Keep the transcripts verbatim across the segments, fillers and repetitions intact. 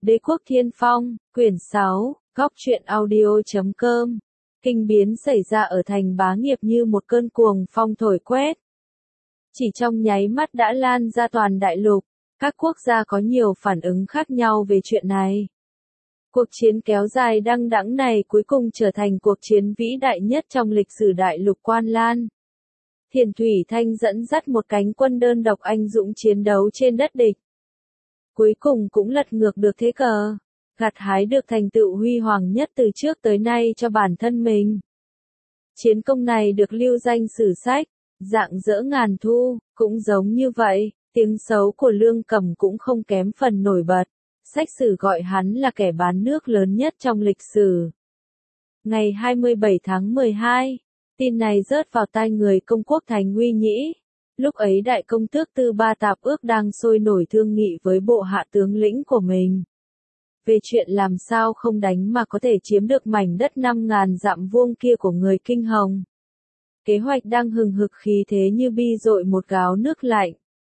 Đế quốc Thiên Phong, quyển sáu, góc truyện audio chấm com. Kinh biến xảy ra ở thành Bá Nghiệp như một cơn cuồng phong thổi quét. Chỉ trong nháy mắt đã lan ra toàn đại lục, các quốc gia có nhiều phản ứng khác nhau về chuyện này. Cuộc chiến kéo dài đăng đẵng này cuối cùng trở thành cuộc chiến vĩ đại nhất trong lịch sử đại lục Quan Lan. Thiền Thủy Thanh dẫn dắt một cánh quân đơn độc anh dũng chiến đấu trên đất địch. Cuối cùng cũng lật ngược được thế cờ, gặt hái được thành tựu huy hoàng nhất từ trước tới nay cho bản thân mình. Chiến công này được lưu danh sử sách, rạng rỡ ngàn thu, cũng giống như vậy, tiếng xấu của Lương Cẩm cũng không kém phần nổi bật. Sách sử gọi hắn là kẻ bán nước lớn nhất trong lịch sử. Ngày hai mươi bảy tháng mười hai, tin này rớt vào tai người công quốc Thành Uy Nhĩ. Lúc ấy đại công tước Tư Ba Tạp Ước đang sôi nổi thương nghị với bộ hạ tướng lĩnh của mình. Về chuyện làm sao không đánh mà có thể chiếm được mảnh đất năm ngàn dặm vuông kia của người Kinh Hồng. Kế hoạch đang hừng hực khí thế như bi dội một gáo nước lạnh.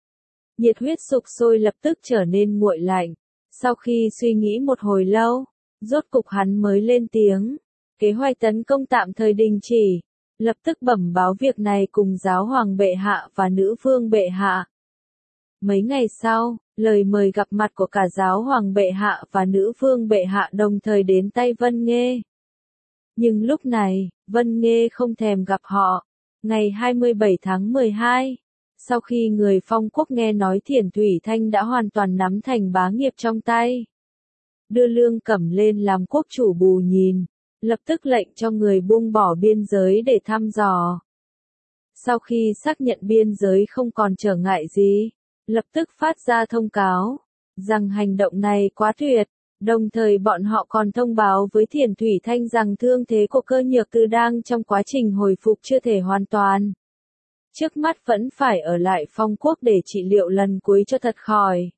Nhiệt huyết sục sôi lập tức trở nên nguội lạnh. Sau khi suy nghĩ một hồi lâu, rốt cục hắn mới lên tiếng. Kế hoạch tấn công tạm thời đình chỉ. Lập tức bẩm báo việc này cùng giáo hoàng bệ hạ và nữ vương bệ hạ. Mấy ngày sau, lời mời gặp mặt của cả giáo hoàng bệ hạ và nữ vương bệ hạ đồng thời đến tay Vân Nghê. Nhưng lúc này, Vân Nghê không thèm gặp họ. Ngày hai mươi bảy tháng mười hai, sau khi người Phong quốc nghe nói Thiền Thủy Thanh đã hoàn toàn nắm thành Bá Nghiệp trong tay, đưa Lương Cẩm lên làm quốc chủ bù nhìn, lập tức lệnh cho người buông bỏ biên giới để thăm dò. Sau khi xác nhận biên giới không còn trở ngại gì, lập tức phát ra thông cáo, rằng hành động này quá tuyệt, đồng thời bọn họ còn thông báo với Thiền Thủy Thanh rằng thương thế của Cơ Nhược Tư đang trong quá trình hồi phục chưa thể hoàn toàn. Trước mắt vẫn phải ở lại Phong quốc để trị liệu lần cuối cho thật khỏi.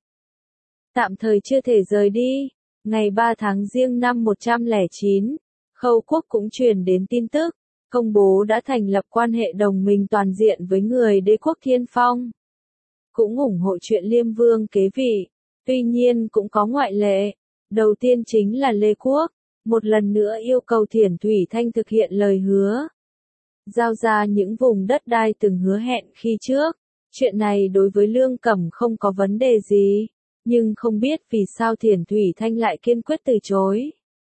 Tạm thời chưa thể rời đi. Ngày ba tháng Giêng năm một trăm lẻ chín, Khâu quốc cũng truyền đến tin tức, công bố đã thành lập quan hệ đồng minh toàn diện với người đế quốc Thiên Phong. Cũng ủng hộ chuyện Liêm Vương kế vị, tuy nhiên cũng có ngoại lệ. Đầu tiên chính là Lê Quốc, một lần nữa yêu cầu Thiền Thủy Thanh thực hiện lời hứa. Giao ra những vùng đất đai từng hứa hẹn khi trước. Chuyện này đối với Lương Cẩm không có vấn đề gì, nhưng không biết vì sao Thiền Thủy Thanh lại kiên quyết từ chối.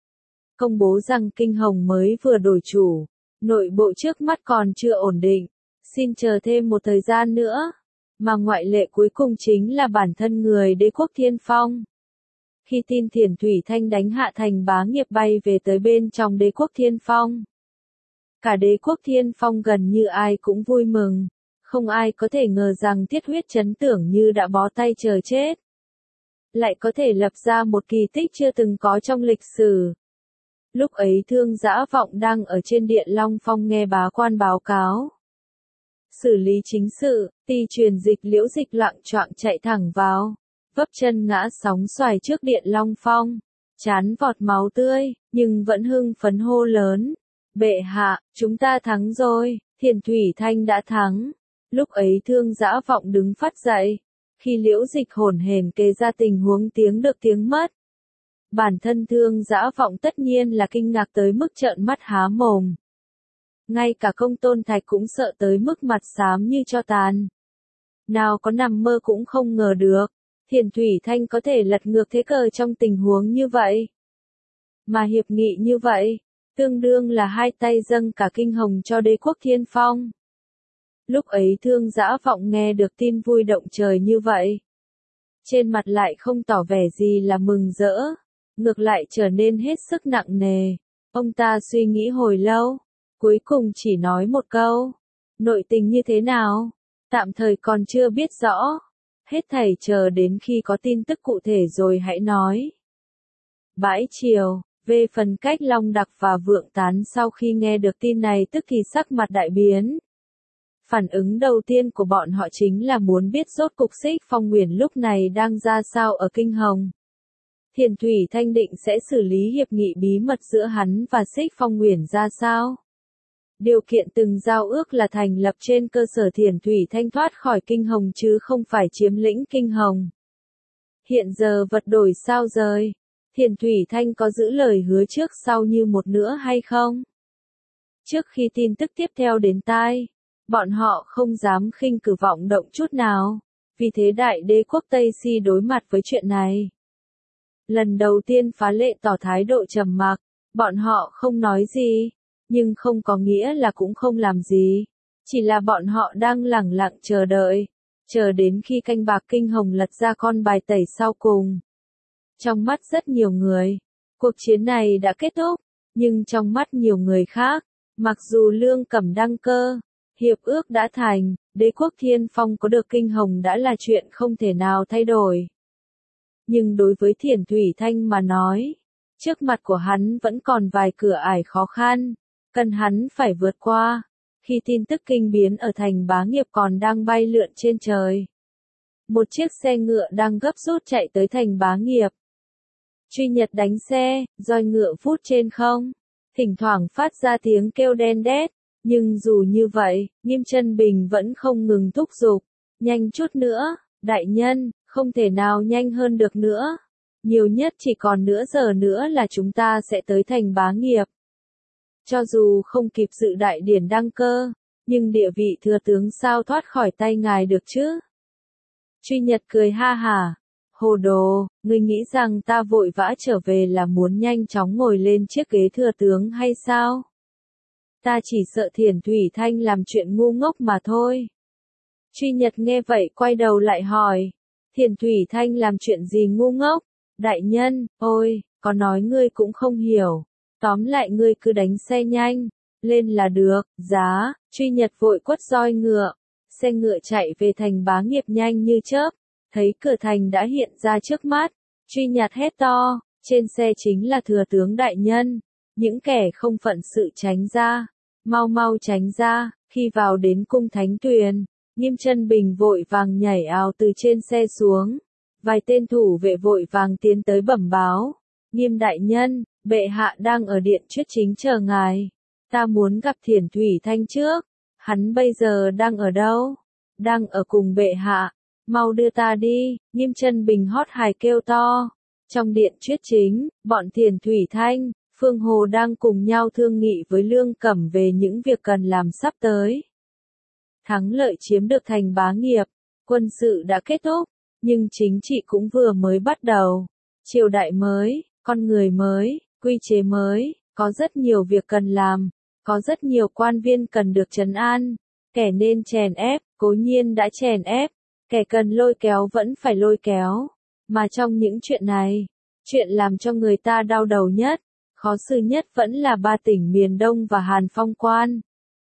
Công bố rằng Kinh Hồng mới vừa đổi chủ, nội bộ trước mắt còn chưa ổn định, xin chờ thêm một thời gian nữa, mà ngoại lệ cuối cùng chính là bản thân người đế quốc Thiên Phong. Khi tin Thiền Thủy Thanh đánh hạ thành Bá Nghiệp bay về tới bên trong đế quốc Thiên Phong, cả đế quốc Thiên Phong gần như ai cũng vui mừng, không ai có thể ngờ rằng Thiết Huyết Chấn tưởng như đã bó tay chờ chết, lại có thể lập ra một kỳ tích chưa từng có trong lịch sử. Lúc ấy Thương Dã Vọng đang ở trên điện Long Phong nghe bá quan báo cáo. Xử lý chính sự, Ti truyền dịch Liễu Dịch loạng choạng chạy thẳng vào, vấp chân ngã sóng xoài trước điện Long Phong, chán vọt máu tươi, nhưng vẫn hưng phấn hô lớn. Bệ hạ, chúng ta thắng rồi, Thiền Thủy Thanh đã thắng. Lúc ấy Thương Dã Vọng đứng phát dậy. Khi Liễu Dịch hổn hển kể ra tình huống tiếng được tiếng mất, bản thân Thương Dã Vọng tất nhiên là kinh ngạc tới mức trợn mắt há mồm. Ngay cả Công Tôn Thạch cũng sợ tới mức mặt xám như tro tàn. Nào có nằm mơ cũng không ngờ được, Thiền Thủy Thanh có thể lật ngược thế cờ trong tình huống như vậy. Mà hiệp nghị như vậy, tương đương là hai tay dâng cả Kinh Hồng cho đế quốc Thiên Phong. Lúc ấy Thương Dã Vọng nghe được tin vui động trời như vậy, trên mặt lại không tỏ vẻ gì là mừng rỡ, ngược lại trở nên hết sức nặng nề. Ông ta suy nghĩ hồi lâu, cuối cùng chỉ nói một câu, nội tình như thế nào, tạm thời còn chưa biết rõ, hết thảy chờ đến khi có tin tức cụ thể rồi hãy nói. Bãi chiều, về phần Cách Long Đặc và Vượng Tán sau khi nghe được tin này tức thì sắc mặt đại biến. Phản ứng đầu tiên của bọn họ chính là muốn biết rốt cục Xích Phong Nguyền lúc này đang ra sao ở Kinh Hồng. Thiền Thủy Thanh định sẽ xử lý hiệp nghị bí mật giữa hắn và Xích Phong Nguyền ra sao? Điều kiện từng giao ước là thành lập trên cơ sở Thiền Thủy Thanh thoát khỏi Kinh Hồng chứ không phải chiếm lĩnh Kinh Hồng. Hiện giờ vật đổi sao rời, Thiền Thủy Thanh có giữ lời hứa trước sau như một nữa hay không? Trước khi tin tức tiếp theo đến tai, bọn họ không dám khinh cử vọng động chút nào, vì thế đại đế quốc Tây Si đối mặt với chuyện này. Lần đầu tiên phá lệ tỏ thái độ trầm mặc, bọn họ không nói gì, nhưng không có nghĩa là cũng không làm gì, chỉ là bọn họ đang lẳng lặng chờ đợi, chờ đến khi canh bạc kinh hồng lật ra con bài tẩy sau cùng. Trong mắt rất nhiều người, cuộc chiến này đã kết thúc, nhưng trong mắt nhiều người khác, mặc dù Lương Cẩm đăng cơ, hiệp ước đã thành, đế quốc Thiên Phong có được kinh hồng đã là chuyện không thể nào thay đổi. Nhưng đối với Thiền Thủy Thanh mà nói, trước mặt của hắn vẫn còn vài cửa ải khó khăn, cần hắn phải vượt qua, khi tin tức kinh biến ở thành Bá Nghiệp còn đang bay lượn trên trời. Một chiếc xe ngựa đang gấp rút chạy tới thành Bá Nghiệp. Truy Nhật đánh xe, roi ngựa vút trên không, thỉnh thoảng phát ra tiếng kêu đen đét, nhưng dù như vậy, Nghiêm Chân Bình vẫn không ngừng thúc giục, nhanh chút nữa, đại nhân, không thể nào nhanh hơn được nữa, nhiều nhất chỉ còn nửa giờ nữa là chúng ta sẽ tới thành Bá Nghiệp. Cho dù không kịp dự đại điển đăng cơ, nhưng địa vị thừa tướng sao thoát khỏi tay ngài được chứ? Truy Nhật cười ha hả. Hồ đồ, ngươi nghĩ rằng ta vội vã trở về là muốn nhanh chóng ngồi lên chiếc ghế thừa tướng hay sao? Ta chỉ sợ Thiền Thủy Thanh làm chuyện ngu ngốc mà thôi. Truy Nhật nghe vậy quay đầu lại hỏi. Thiền Thủy Thanh làm chuyện gì ngu ngốc? Đại nhân, ôi, có nói ngươi cũng không hiểu. Tóm lại ngươi cứ đánh xe nhanh, lên là được, giá, Truy Nhật vội quất roi ngựa. Xe ngựa chạy về thành Bá Nghiệp nhanh như chớp. Thấy cửa thành đã hiện ra trước mắt, Truy Nhật hét to, trên xe chính là thừa tướng đại nhân, những kẻ không phận sự tránh ra, mau mau tránh ra, khi vào đến cung Thánh Tuyền, Nghiêm Chân Bình vội vàng nhảy ào từ trên xe xuống, vài tên thủ vệ vội vàng tiến tới bẩm báo, Nghiêm đại nhân, bệ hạ đang ở điện chuyết chính chờ ngài, ta muốn gặp Thiền Thủy Thanh trước, hắn bây giờ đang ở đâu? Đang ở cùng bệ hạ. Mau đưa ta đi, Nghiêm Chân Bình hót hài kêu to. Trong điện chuyết chính, bọn Thiền Thủy Thanh, Phương Hồ đang cùng nhau thương nghị với Lương Cẩm về những việc cần làm sắp tới. Thắng lợi chiếm được thành Bá Nghiệp, quân sự đã kết thúc, nhưng chính trị cũng vừa mới bắt đầu. Triều đại mới, con người mới, quy chế mới, có rất nhiều việc cần làm, có rất nhiều quan viên cần được trấn an, kẻ nên chèn ép, cố nhiên đã chèn ép. Kẻ cần lôi kéo vẫn phải lôi kéo, mà trong những chuyện này, chuyện làm cho người ta đau đầu nhất, khó xử nhất vẫn là ba tỉnh miền Đông và Hàn Phong Quan.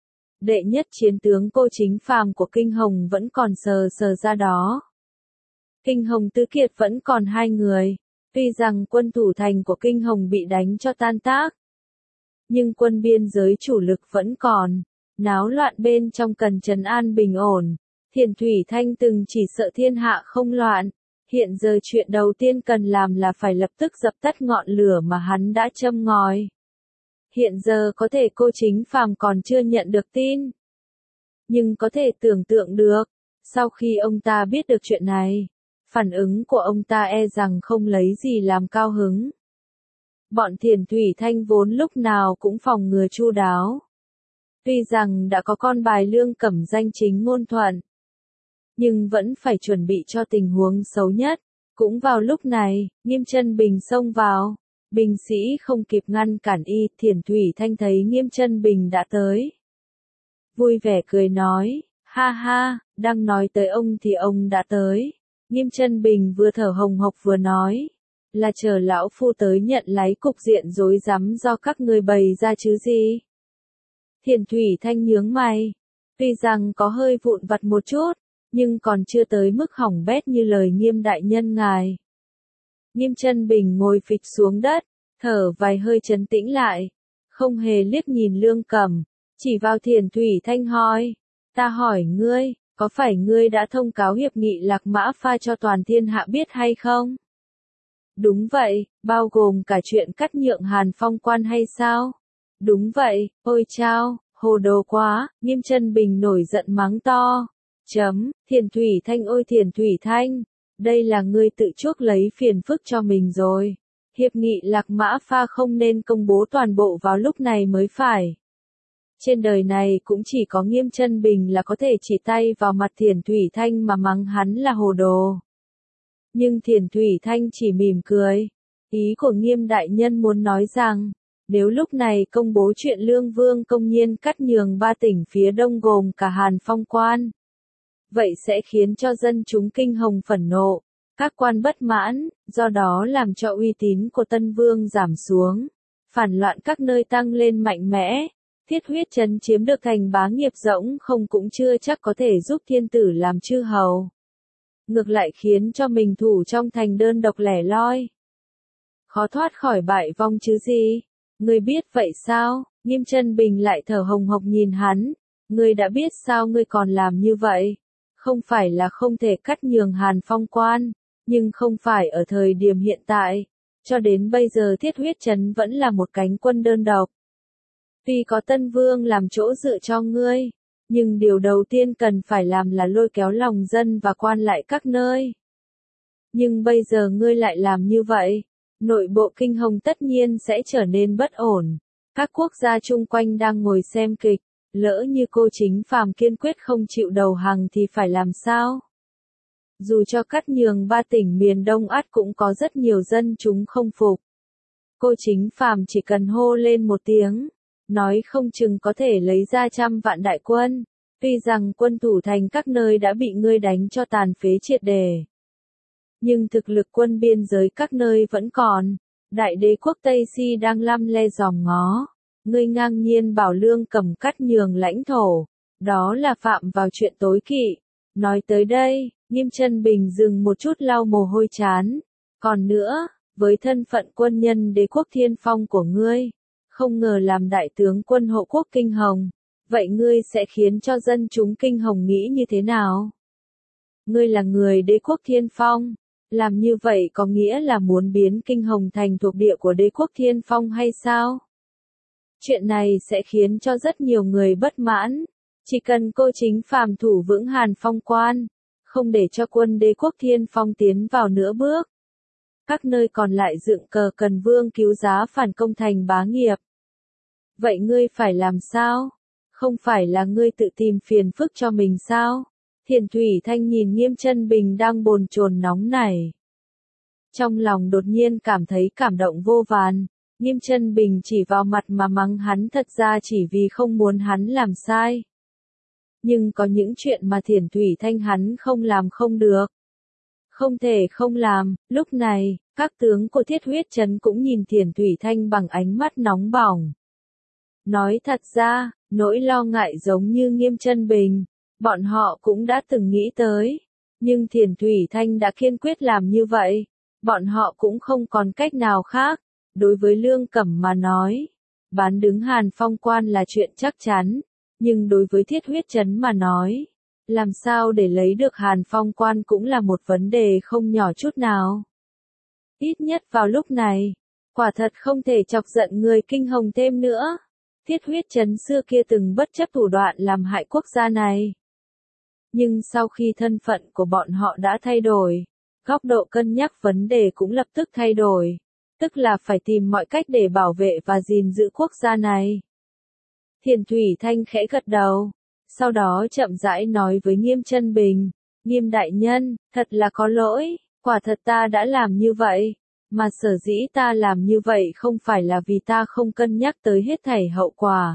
Đệ nhất chiến tướng Cô Chính Phàm của Kinh Hồng vẫn còn sờ sờ ra đó. Kinh Hồng Tứ Kiệt vẫn còn hai người, tuy rằng quân thủ thành của Kinh Hồng bị đánh cho tan tác, nhưng quân biên giới chủ lực vẫn còn, náo loạn bên trong cần trấn an bình ổn. Thiền Thủy Thanh từng chỉ sợ thiên hạ không loạn, hiện giờ chuyện đầu tiên cần làm là phải lập tức dập tắt ngọn lửa mà hắn đã châm ngòi. Hiện giờ có thể Cô Chính Phàm còn chưa nhận được tin, nhưng có thể tưởng tượng được, sau khi ông ta biết được chuyện này, phản ứng của ông ta e rằng không lấy gì làm cao hứng. Bọn Thiền Thủy Thanh vốn lúc nào cũng phòng ngừa chu đáo. Tuy rằng đã có con bài Lương Cẩm danh chính ngôn thuận, nhưng vẫn phải chuẩn bị cho tình huống xấu nhất. Cũng vào lúc này, Nghiêm Chân Bình xông vào, binh sĩ không kịp ngăn cản y, Thiền Thủy Thanh thấy Nghiêm Chân Bình đã tới. Vui vẻ cười nói, ha ha, đang nói tới ông thì ông đã tới. Nghiêm Chân Bình vừa thở hồng hộc vừa nói, là chờ lão phu tới nhận lấy cục diện rối rắm do các ngươi bày ra chứ gì. Thiền Thủy Thanh nhướng mày, tuy rằng có hơi vụn vặt một chút, nhưng còn chưa tới mức hỏng bét như lời Nghiêm đại nhân ngài. Nghiêm Chân Bình ngồi phịch xuống đất, thở vài hơi trấn tĩnh lại, không hề liếc nhìn Lương Cẩm, chỉ vào Thiền Thủy Thanh hỏi, ta hỏi ngươi, có phải ngươi đã thông cáo hiệp nghị Lạc Mã Pha cho toàn thiên hạ biết hay không? Đúng vậy, bao gồm cả chuyện cắt nhượng Hàn Phong Quan hay sao? Đúng vậy, ôi chao, hồ đồ quá, Nghiêm Chân Bình nổi giận mắng to. Chấm, Thiền Thủy Thanh ôi Thiền Thủy Thanh, đây là ngươi tự chuốc lấy phiền phức cho mình rồi. Hiệp nghị Lạc Mã Pha không nên công bố toàn bộ vào lúc này mới phải. Trên đời này cũng chỉ có Nghiêm Chân Bình là có thể chỉ tay vào mặt Thiền Thủy Thanh mà mắng hắn là hồ đồ. Nhưng Thiền Thủy Thanh chỉ mỉm cười. Ý của Nghiêm đại nhân muốn nói rằng, nếu lúc này công bố chuyện Lương Vương công nhiên cắt nhường ba tỉnh phía đông gồm cả Hàn Phong quan, vậy sẽ khiến cho dân chúng Kinh Hồng phẫn nộ, các quan bất mãn, do đó làm cho uy tín của Tân Vương giảm xuống, phản loạn các nơi tăng lên mạnh mẽ. Thiết Huyết Trấn chiếm được thành bá nghiệp rỗng không cũng chưa chắc có thể giúp thiên tử làm chư hầu. Ngược lại khiến cho mình thủ trong thành đơn độc lẻ loi. Khó thoát khỏi bại vong chứ gì. Ngươi biết vậy sao? Nghiêm Chân Bình lại thở hồng hộc nhìn hắn. Ngươi đã biết sao ngươi còn làm như vậy? Không phải là không thể cắt nhường Hàn Phong quan, nhưng không phải ở thời điểm hiện tại. Cho đến bây giờ Thiết Huyết Trấn vẫn là một cánh quân đơn độc. Tuy có Tân Vương làm chỗ dựa cho ngươi, nhưng điều đầu tiên cần phải làm là lôi kéo lòng dân và quan lại các nơi. Nhưng bây giờ ngươi lại làm như vậy, nội bộ Kinh Hồng tất nhiên sẽ trở nên bất ổn. Các quốc gia chung quanh đang ngồi xem kịch, lỡ như cô Chính Phàm kiên quyết không chịu đầu hàng thì phải làm sao? Dù cho cắt nhường ba tỉnh miền Đông ắt cũng có rất nhiều dân chúng không phục. Cô Chính Phàm chỉ cần hô lên một tiếng, nói không chừng có thể lấy ra trăm vạn đại quân, tuy rằng quân thủ thành các nơi đã bị ngươi đánh cho tàn phế triệt đề. Nhưng thực lực quân biên giới các nơi vẫn còn, đại đế quốc Tây Si đang lăm le dòm ngó, ngươi ngang nhiên bảo Lương Cẩm cắt nhường lãnh thổ, đó là phạm vào chuyện tối kỵ. Nói tới đây, Nghiêm Chân Bình dừng một chút lau mồ hôi trán, còn nữa, với thân phận quân nhân đế quốc Thiên Phong của ngươi, không ngờ làm đại tướng quân hộ quốc Kinh Hồng, vậy ngươi sẽ khiến cho dân chúng Kinh Hồng nghĩ như thế nào? Ngươi là người đế quốc Thiên Phong, làm như vậy có nghĩa là muốn biến Kinh Hồng thành thuộc địa của đế quốc Thiên Phong hay sao? Chuyện này sẽ khiến cho rất nhiều người bất mãn, chỉ cần cô Chính Phàm thủ vững Hàn Phong quan, không để cho quân đế quốc Thiên Phong tiến vào nửa bước. Các nơi còn lại dựng cờ cần Vương cứu giá phản công thành bá nghiệp. Vậy ngươi phải làm sao? Không phải là ngươi tự tìm phiền phức cho mình sao? Thiền Thủy Thanh nhìn Nghiêm Chân Bình đang bồn chồn nóng nảy. Trong lòng đột nhiên cảm thấy cảm động vô vàn. Nghiêm Chân Bình chỉ vào mặt mà mắng hắn thật ra chỉ vì không muốn hắn làm sai. Nhưng có những chuyện mà Thiền Thủy Thanh hắn không làm không được. Không thể không làm. Lúc này, các tướng của Thiết Huyết Trấn cũng nhìn Thiền Thủy Thanh bằng ánh mắt nóng bỏng. Nói thật ra, nỗi lo ngại giống như Nghiêm Chân Bình, bọn họ cũng đã từng nghĩ tới. Nhưng Thiền Thủy Thanh đã kiên quyết làm như vậy, bọn họ cũng không còn cách nào khác. Đối với Lương Cẩm mà nói, bán đứng Hàn Phong quan là chuyện chắc chắn, nhưng đối với Thiết Huyết Trấn mà nói, làm sao để lấy được Hàn Phong quan cũng là một vấn đề không nhỏ chút nào. Ít nhất vào lúc này, quả thật không thể chọc giận người Kinh Hồng thêm nữa. Thiết Huyết Trấn xưa kia từng bất chấp thủ đoạn làm hại quốc gia này. Nhưng sau khi thân phận của bọn họ đã thay đổi, góc độ cân nhắc vấn đề cũng lập tức thay đổi, tức là phải tìm mọi cách để bảo vệ và gìn giữ quốc gia này. Thiền Thủy Thanh khẽ gật đầu, sau đó chậm rãi nói với Nghiêm Chân Bình, Nghiêm đại nhân, thật là có lỗi, quả thật ta đã làm như vậy, mà sở dĩ ta làm như vậy không phải là vì ta không cân nhắc tới hết thảy hậu quả,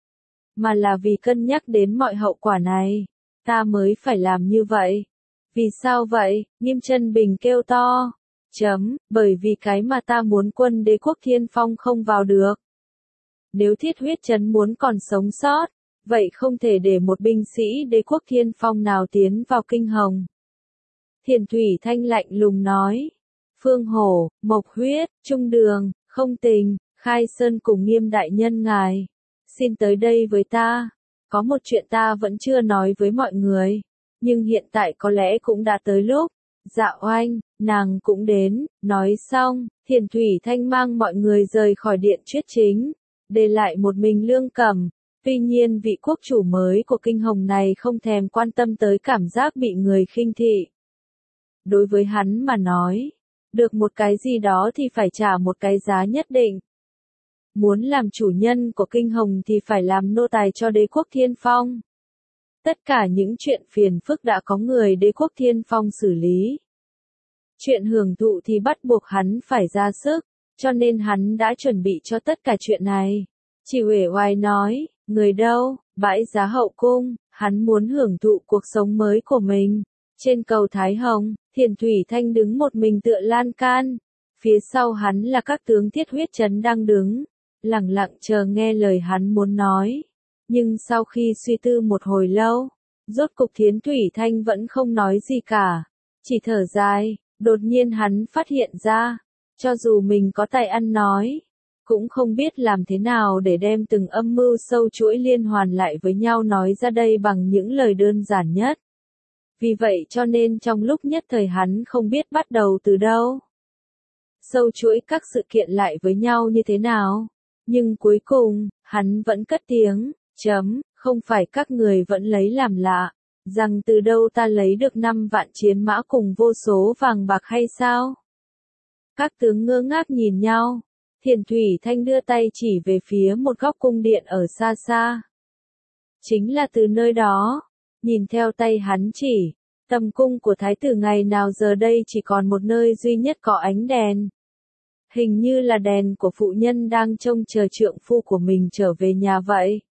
mà là vì cân nhắc đến mọi hậu quả này, ta mới phải làm như vậy. Vì sao vậy? Nghiêm Chân Bình kêu to. Chấm, bởi vì cái mà ta muốn quân đế quốc Thiên Phong không vào được. Nếu Thiết Huyết Trấn muốn còn sống sót, vậy không thể để một binh sĩ đế quốc Thiên Phong nào tiến vào Kinh Hồng. Thiền Thủy Thanh lạnh lùng nói. Phương Hổ, Mộc Huyết, Trung Đường, Không Tình, Khai Sơn cùng Nghiêm đại nhân ngài, xin tới đây với ta. Có một chuyện ta vẫn chưa nói với mọi người, nhưng hiện tại có lẽ cũng đã tới lúc. Dạ Oanh, nàng cũng đến. Nói xong, Thiền Thủy Thanh mang mọi người rời khỏi điện Chuyết Chính, để lại một mình Lương Cẩm. Tuy nhiên vị quốc chủ mới của Kinh Hồng này không thèm quan tâm tới cảm giác bị người khinh thị. Đối với hắn mà nói, Được một cái gì đó thì phải trả một cái giá nhất định. Muốn làm chủ nhân của kinh hồng thì phải làm nô tài cho đế quốc Thiên Phong. Tất cả những chuyện phiền phức đã có người đế quốc Thiên Phong xử lý. Chuyện hưởng thụ thì bắt buộc hắn phải ra sức, cho nên hắn đã chuẩn bị cho tất cả chuyện này. Chỉ uể oải nói, người đâu, bãi giá hậu cung, hắn muốn hưởng thụ cuộc sống mới của mình. Trên cầu Thái Hồng, Thiền Thủy Thanh đứng một mình tựa lan can. Phía sau hắn là các tướng Thiết Huyết Trấn đang đứng, lặng lặng chờ nghe lời hắn muốn nói. Nhưng sau khi suy tư một hồi lâu, rốt cục Thiến Thủy Thanh vẫn không nói gì cả, chỉ thở dài. Đột nhiên hắn phát hiện ra, cho dù mình có tài ăn nói, cũng không biết làm thế nào để đem từng âm mưu sâu chuỗi liên hoàn lại với nhau nói ra đây bằng những lời đơn giản nhất. Vì vậy cho nên trong lúc nhất thời hắn không biết bắt đầu từ đâu. Sâu chuỗi các sự kiện lại với nhau như thế nào. Nhưng cuối cùng, hắn vẫn cất tiếng, chấm, không phải các người vẫn lấy làm lạ, rằng từ đâu ta lấy được năm vạn chiến mã cùng vô số vàng bạc hay sao? Các tướng ngơ ngác nhìn nhau. Thiền Thủy Thanh đưa tay chỉ về phía một góc cung điện ở xa xa. Chính là từ nơi đó, nhìn theo tay hắn chỉ, tầm cung của thái tử ngày nào giờ đây chỉ còn một nơi duy nhất có ánh đèn. Hình như là đèn của phụ nhân đang trông chờ trượng phu của mình trở về nhà vậy.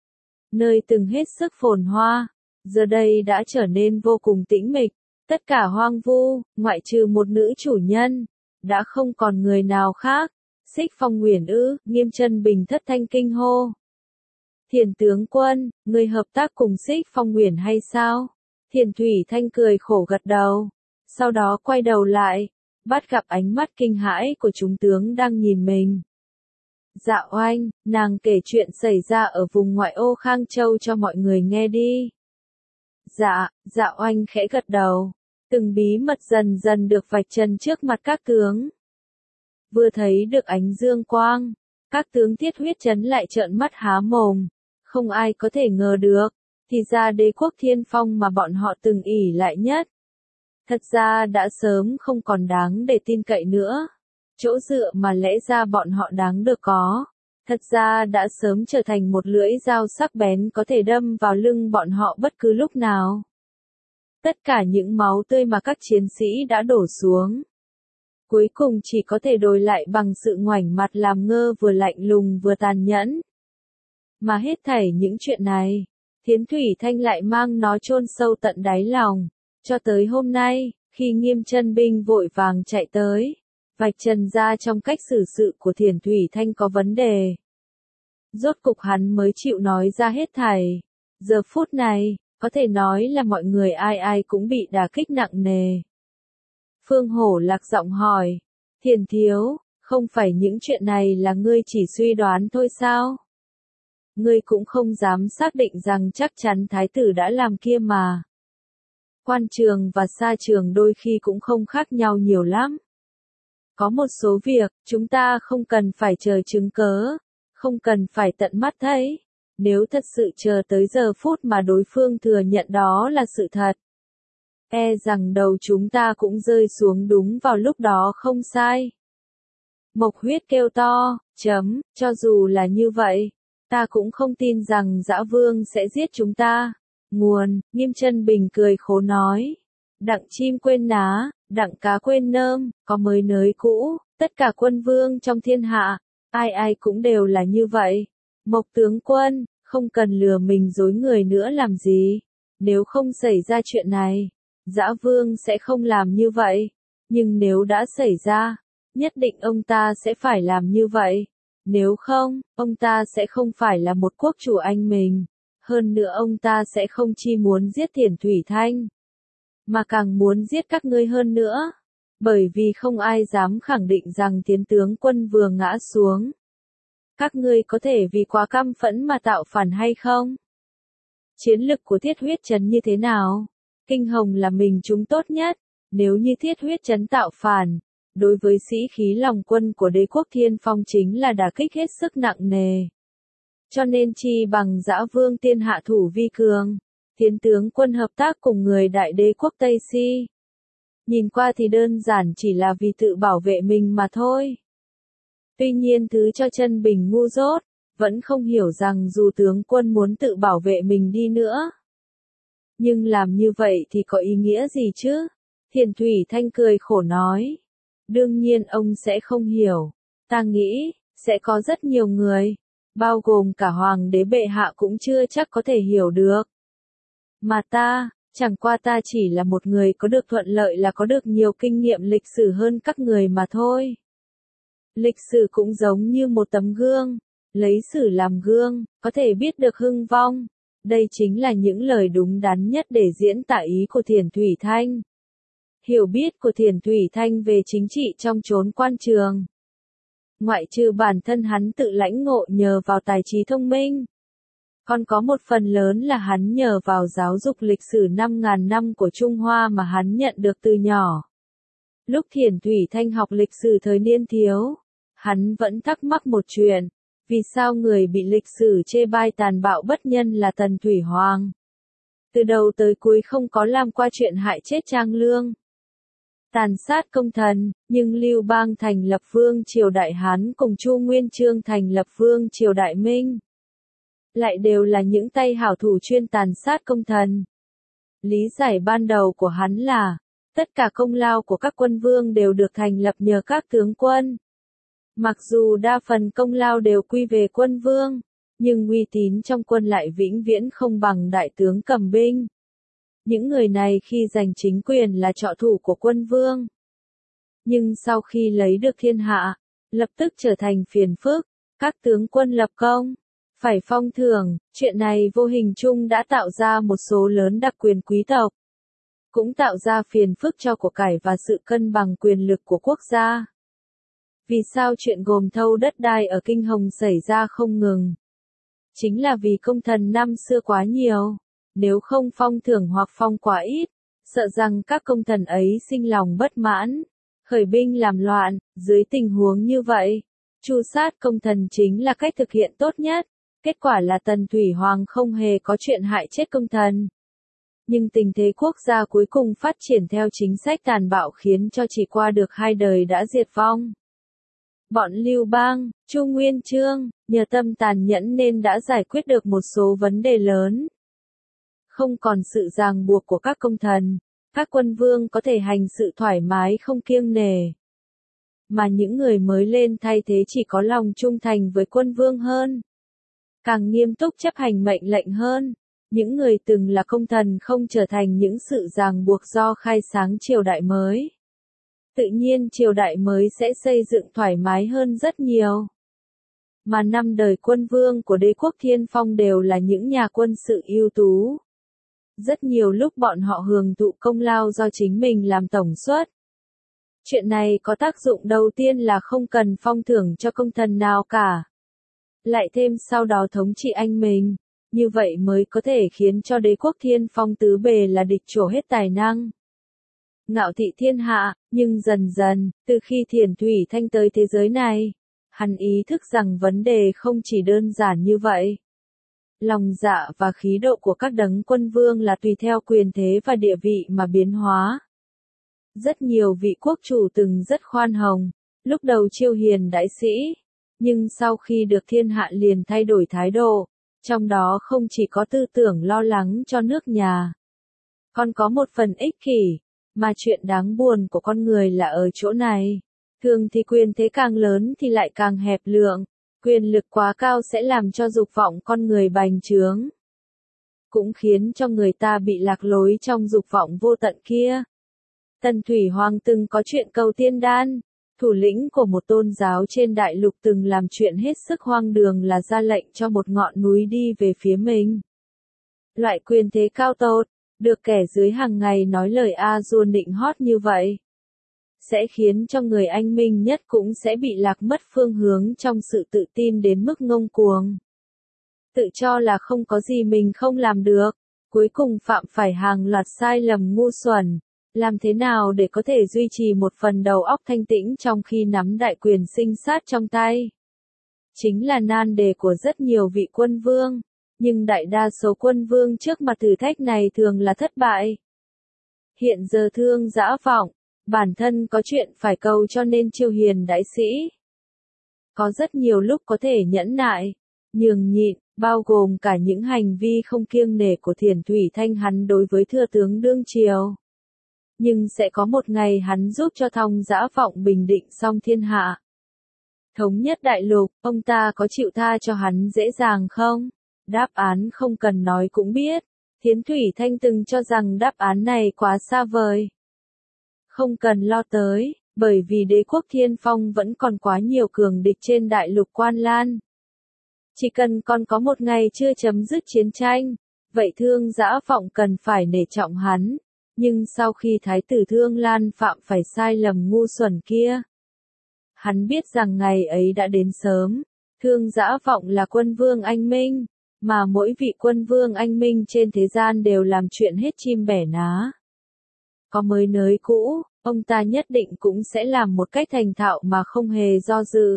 Nơi từng hết sức phồn hoa, giờ đây đã trở nên vô cùng tĩnh mịch, tất cả hoang vu, ngoại trừ một nữ chủ nhân, đã không còn người nào khác. Xích Phong Uyển ư, Nghiêm Chân Bình thất thanh kinh hô. Thiền tướng quân, người hợp tác cùng Xích Phong Uyển hay sao? Thiền Thủy Thanh cười khổ gật đầu, sau đó quay đầu lại, bắt gặp ánh mắt kinh hãi của chúng tướng đang nhìn mình. Dạ oanh, nàng kể chuyện xảy ra ở vùng ngoại ô Khang Châu cho mọi người nghe đi. Dạ, dạ oanh khẽ gật đầu, từng bí mật dần dần được vạch trần trước mặt các tướng. Vừa thấy được ánh dương quang, các tướng Thiết Huyết Trấn lại trợn mắt há mồm, không ai có thể ngờ được, thì ra đế quốc Thiên Phong mà bọn họ từng ỷ lại nhất. Thật ra đã sớm không còn đáng để tin cậy nữa. Chỗ dựa mà lẽ ra bọn họ đáng được có, thật ra đã sớm trở thành một lưỡi dao sắc bén có thể đâm vào lưng bọn họ bất cứ lúc nào. Tất cả những máu tươi mà các chiến sĩ đã đổ xuống, cuối cùng chỉ có thể đổi lại bằng sự ngoảnh mặt làm ngơ vừa lạnh lùng vừa tàn nhẫn. Mà hết thảy những chuyện này, Thiến Thủy Thanh lại mang nó chôn sâu tận đáy lòng, cho tới hôm nay, khi Nghiêm Chân Binh vội vàng chạy tới, vạch trần ra trong cách xử sự của Thiền Thủy Thanh có vấn đề. Rốt cục hắn mới chịu nói ra hết thảy. Giờ phút này, có thể nói là mọi người ai ai cũng bị đả kích nặng nề. Phương Hổ lạc giọng hỏi, Thiền thiếu, không phải những chuyện này là ngươi chỉ suy đoán thôi sao? Ngươi cũng không dám xác định rằng chắc chắn thái tử đã làm kia mà. Quan trường và sa trường đôi khi cũng không khác nhau nhiều lắm. Có một số việc, chúng ta không cần phải chờ chứng cớ, không cần phải tận mắt thấy. Nếu thật sự chờ tới giờ phút mà đối phương thừa nhận đó là sự thật, e rằng đầu chúng ta cũng rơi xuống đúng vào lúc đó không sai. Mộc Huyết kêu to, chấm, cho dù là như vậy, ta cũng không tin rằng Dã Vương sẽ giết chúng ta. Nguồn, Nghiêm Chân Bình cười khổ nói. Đặng chim quên ná, đặng cá quên nơm, có mới nới cũ, tất cả quân vương trong thiên hạ, ai ai cũng đều là như vậy. Mộc tướng quân, không cần lừa mình dối người nữa làm gì. Nếu không xảy ra chuyện này, Dã Vương sẽ không làm như vậy. Nhưng nếu đã xảy ra, nhất định ông ta sẽ phải làm như vậy. Nếu không, ông ta sẽ không phải là một quốc chủ anh mình. Hơn nữa ông ta sẽ không chỉ muốn giết Thiền Thủy Thanh, mà càng muốn giết các ngươi hơn nữa. Bởi vì không ai dám khẳng định rằng Thiến tướng quân vừa ngã xuống. Các ngươi có thể vì quá căm phẫn mà tạo phản hay không? Chiến lực của Thiết Huyết Trấn như thế nào? Kinh Hồng là mình chúng tốt nhất. Nếu như Thiết Huyết Trấn tạo phản, đối với sĩ khí lòng quân của đế quốc Thiên Phong chính là đả kích hết sức nặng nề. Cho nên chi bằng Dã Vương tiên hạ thủ vi cường, Thiến tướng quân hợp tác cùng người đại đế quốc Tây Si. nhìn qua thì đơn giản chỉ là vì tự bảo vệ mình mà thôi. Tuy nhiên thứ cho chân Bình ngu dốt, vẫn không hiểu rằng dù tướng quân muốn tự bảo vệ mình đi nữa. Nhưng làm như vậy thì có ý nghĩa gì chứ? Thiền Thủy Thanh cười khổ nói. Đương nhiên ông sẽ không hiểu. Ta nghĩ, sẽ có rất nhiều người, bao gồm cả Hoàng đế bệ hạ cũng chưa chắc có thể hiểu được. Mà ta, chẳng qua ta chỉ là một người có được thuận lợi là có được nhiều kinh nghiệm lịch sử hơn các người mà thôi. Lịch sử cũng giống như một tấm gương, lấy sử làm gương, có thể biết được hưng vong. Đây chính là những lời đúng đắn nhất để diễn tả ý của Thiền Thủy Thanh. Hiểu biết của Thiền Thủy Thanh về chính trị trong chốn quan trường. Ngoại trừ bản thân hắn tự lãnh ngộ nhờ vào tài trí thông minh. Còn có một phần lớn là hắn nhờ vào giáo dục lịch sử năm ngàn năm của Trung Hoa mà hắn nhận được từ nhỏ. Lúc Thiền Thủy Thanh học lịch sử thời niên thiếu, hắn vẫn thắc mắc một chuyện, vì sao người bị lịch sử chê bai tàn bạo bất nhân là Tần Thủy Hoàng. Từ đầu tới cuối không có làm qua chuyện hại chết Trang Lương, tàn sát công thần, nhưng Lưu Bang thành lập vương triều Đại Hán cùng Chu Nguyên Chương thành lập vương triều Đại Minh. Lại đều là những tay hảo thủ chuyên tàn sát công thần. Lý giải ban đầu của hắn là, tất cả công lao của các quân vương đều được thành lập nhờ các tướng quân. Mặc dù đa phần công lao đều quy về quân vương, nhưng uy tín trong quân lại vĩnh viễn không bằng đại tướng cầm binh. Những người này khi giành chính quyền là trọ thủ của quân vương. Nhưng sau khi lấy được thiên hạ, lập tức trở thành phiền phức, các tướng quân lập công, phải phong thưởng, chuyện này vô hình chung đã tạo ra một số lớn đặc quyền quý tộc. Cũng tạo ra phiền phức cho của cải và sự cân bằng quyền lực của quốc gia. Vì sao chuyện gồm thâu đất đai ở Kinh Hồng xảy ra không ngừng? Chính là vì công thần năm xưa quá nhiều. Nếu không phong thưởng hoặc phong quá ít, sợ rằng các công thần ấy sinh lòng bất mãn, khởi binh làm loạn. Dưới tình huống như vậy, tru sát công thần chính là cách thực hiện tốt nhất. Kết quả là Tần Thủy Hoàng không hề có chuyện hại chết công thần. Nhưng tình thế quốc gia cuối cùng phát triển theo chính sách tàn bạo khiến cho chỉ qua được hai đời đã diệt vong. Bọn Lưu Bang, Chu Nguyên Chương, nhờ tâm tàn nhẫn nên đã giải quyết được một số vấn đề lớn. Không còn sự ràng buộc của các công thần, các quân vương có thể hành sự thoải mái không kiêng nể. Mà những người mới lên thay thế chỉ có lòng trung thành với quân vương hơn. Càng nghiêm túc chấp hành mệnh lệnh hơn. Những người từng là công thần không trở thành những sự ràng buộc do khai sáng triều đại mới. Tự nhiên triều đại mới sẽ xây dựng thoải mái hơn rất nhiều. Mà năm đời quân vương của đế quốc Thiên Phong đều là những nhà quân sự ưu tú. Rất nhiều lúc bọn họ hưởng thụ công lao do chính mình làm tổng suất. Chuyện này có tác dụng đầu tiên là không cần phong thưởng cho công thần nào cả. Lại thêm sau đó thống trị anh mình, như vậy mới có thể khiến cho đế quốc Thiên Phong tứ bề là địch trổ hết tài năng. Ngạo thị thiên hạ, nhưng dần dần, từ khi Thiền Thủy Thanh tới thế giới này, hắn ý thức rằng vấn đề không chỉ đơn giản như vậy. Lòng dạ và khí độ của các đấng quân vương là tùy theo quyền thế và địa vị mà biến hóa. Rất nhiều vị quốc chủ từng rất khoan hồng, lúc đầu chiêu hiền đãi sĩ, nhưng sau khi được thiên hạ liền thay đổi thái độ, trong đó không chỉ có tư tưởng lo lắng cho nước nhà, còn có một phần ích kỷ, mà chuyện đáng buồn của con người là ở chỗ này. Thường thì quyền thế càng lớn thì lại càng hẹp lượng. Quyền lực quá cao sẽ làm cho dục vọng con người bành trướng. Cũng khiến cho người ta bị lạc lối trong dục vọng vô tận kia. Tần Thủy Hoàng từng có chuyện cầu tiên đan. Thủ lĩnh của một tôn giáo trên đại lục từng làm chuyện hết sức hoang đường là ra lệnh cho một ngọn núi đi về phía mình. Loại quyền thế cao tột, được kẻ dưới hàng ngày nói lời a dua nịnh hót như vậy, sẽ khiến cho người anh minh nhất cũng sẽ bị lạc mất phương hướng trong sự tự tin đến mức ngông cuồng. Tự cho là không có gì mình không làm được, cuối cùng phạm phải hàng loạt sai lầm ngu xuẩn. Làm thế nào để có thể duy trì một phần đầu óc thanh tĩnh trong khi nắm đại quyền sinh sát trong tay? Chính là nan đề của rất nhiều vị quân vương, nhưng đại đa số quân vương trước mặt thử thách này thường là thất bại. Hiện giờ Thương Dã Vọng, bản thân có chuyện phải cầu cho nên chiêu hiền đại sĩ. Có rất nhiều lúc có thể nhẫn nại, nhường nhịn, bao gồm cả những hành vi không kiêng nể của Thiền Thủy Thanh hắn đối với thừa tướng đương triều. Nhưng sẽ có một ngày hắn giúp cho Thông Dã Vọng bình định xong thiên hạ. Thống nhất đại lục, ông ta có chịu tha cho hắn dễ dàng không? Đáp án không cần nói cũng biết. Thiến Thủy Thanh từng cho rằng đáp án này quá xa vời. Không cần lo tới, bởi vì đế quốc Thiên Phong vẫn còn quá nhiều cường địch trên đại lục Quan Lan. Chỉ cần còn có một ngày chưa chấm dứt chiến tranh, vậy Thương Dã Vọng cần phải nể trọng hắn. Nhưng sau khi Thái tử Thương Lan phạm phải sai lầm ngu xuẩn kia, hắn biết rằng ngày ấy đã đến sớm. Thương Dã Vọng là quân vương anh minh, mà mỗi vị quân vương anh minh trên thế gian đều làm chuyện hết chim bẻ ná. Có mới nới cũ, ông ta nhất định cũng sẽ làm một cách thành thạo mà không hề do dự.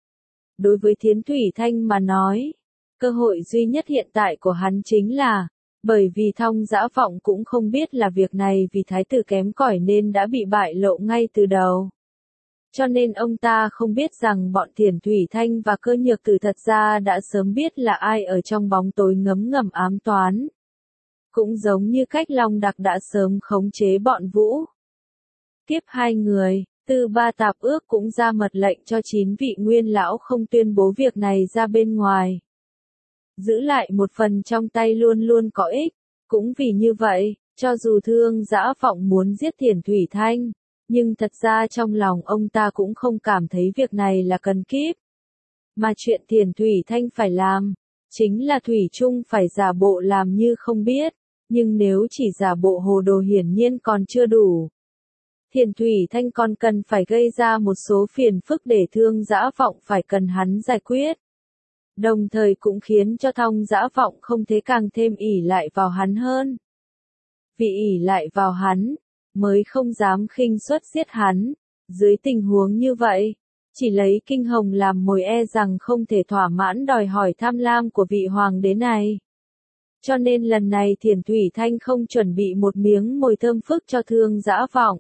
Đối với Thiến Thủy Thanh mà nói, cơ hội duy nhất hiện tại của hắn chính là, bởi vì Thông Dã Vọng cũng không biết là việc này vì thái tử kém cỏi nên đã bị bại lộ ngay từ đầu. Cho nên ông ta không biết rằng bọn Thiền Thủy Thanh và Cơ Nhược Tử thật ra đã sớm biết là ai ở trong bóng tối ngấm ngầm ám toán. Cũng giống như cách Long Đặc đã sớm khống chế bọn Vũ. Tiếp hai người, Tư Ba Tạp Ước cũng ra mật lệnh cho chín vị nguyên lão không tuyên bố việc này ra bên ngoài. Giữ lại một phần trong tay luôn luôn có ích. Cũng vì như vậy, cho dù Thương Dã Vọng muốn giết Thiền Thủy Thanh, nhưng thật ra trong lòng ông ta cũng không cảm thấy việc này là cần kíp. Mà chuyện Thiền Thủy Thanh phải làm, chính là Thủy chung phải giả bộ làm như không biết, nhưng nếu chỉ giả bộ hồ đồ hiển nhiên còn chưa đủ. Thiền Thủy Thanh còn cần phải gây ra một số phiền phức để Thương Dã Vọng phải cần hắn giải quyết. Đồng thời cũng khiến cho Thông Dã Vọng không thế càng thêm ỷ lại vào hắn hơn. Vì ỷ lại vào hắn, mới không dám khinh suất giết hắn. Dưới tình huống như vậy, chỉ lấy kinh hồng làm mồi e rằng không thể thỏa mãn đòi hỏi tham lam của vị hoàng đế này. Cho nên lần này Thiền Thủy Thanh không chuẩn bị một miếng mồi thơm phức cho Thương Dã Vọng,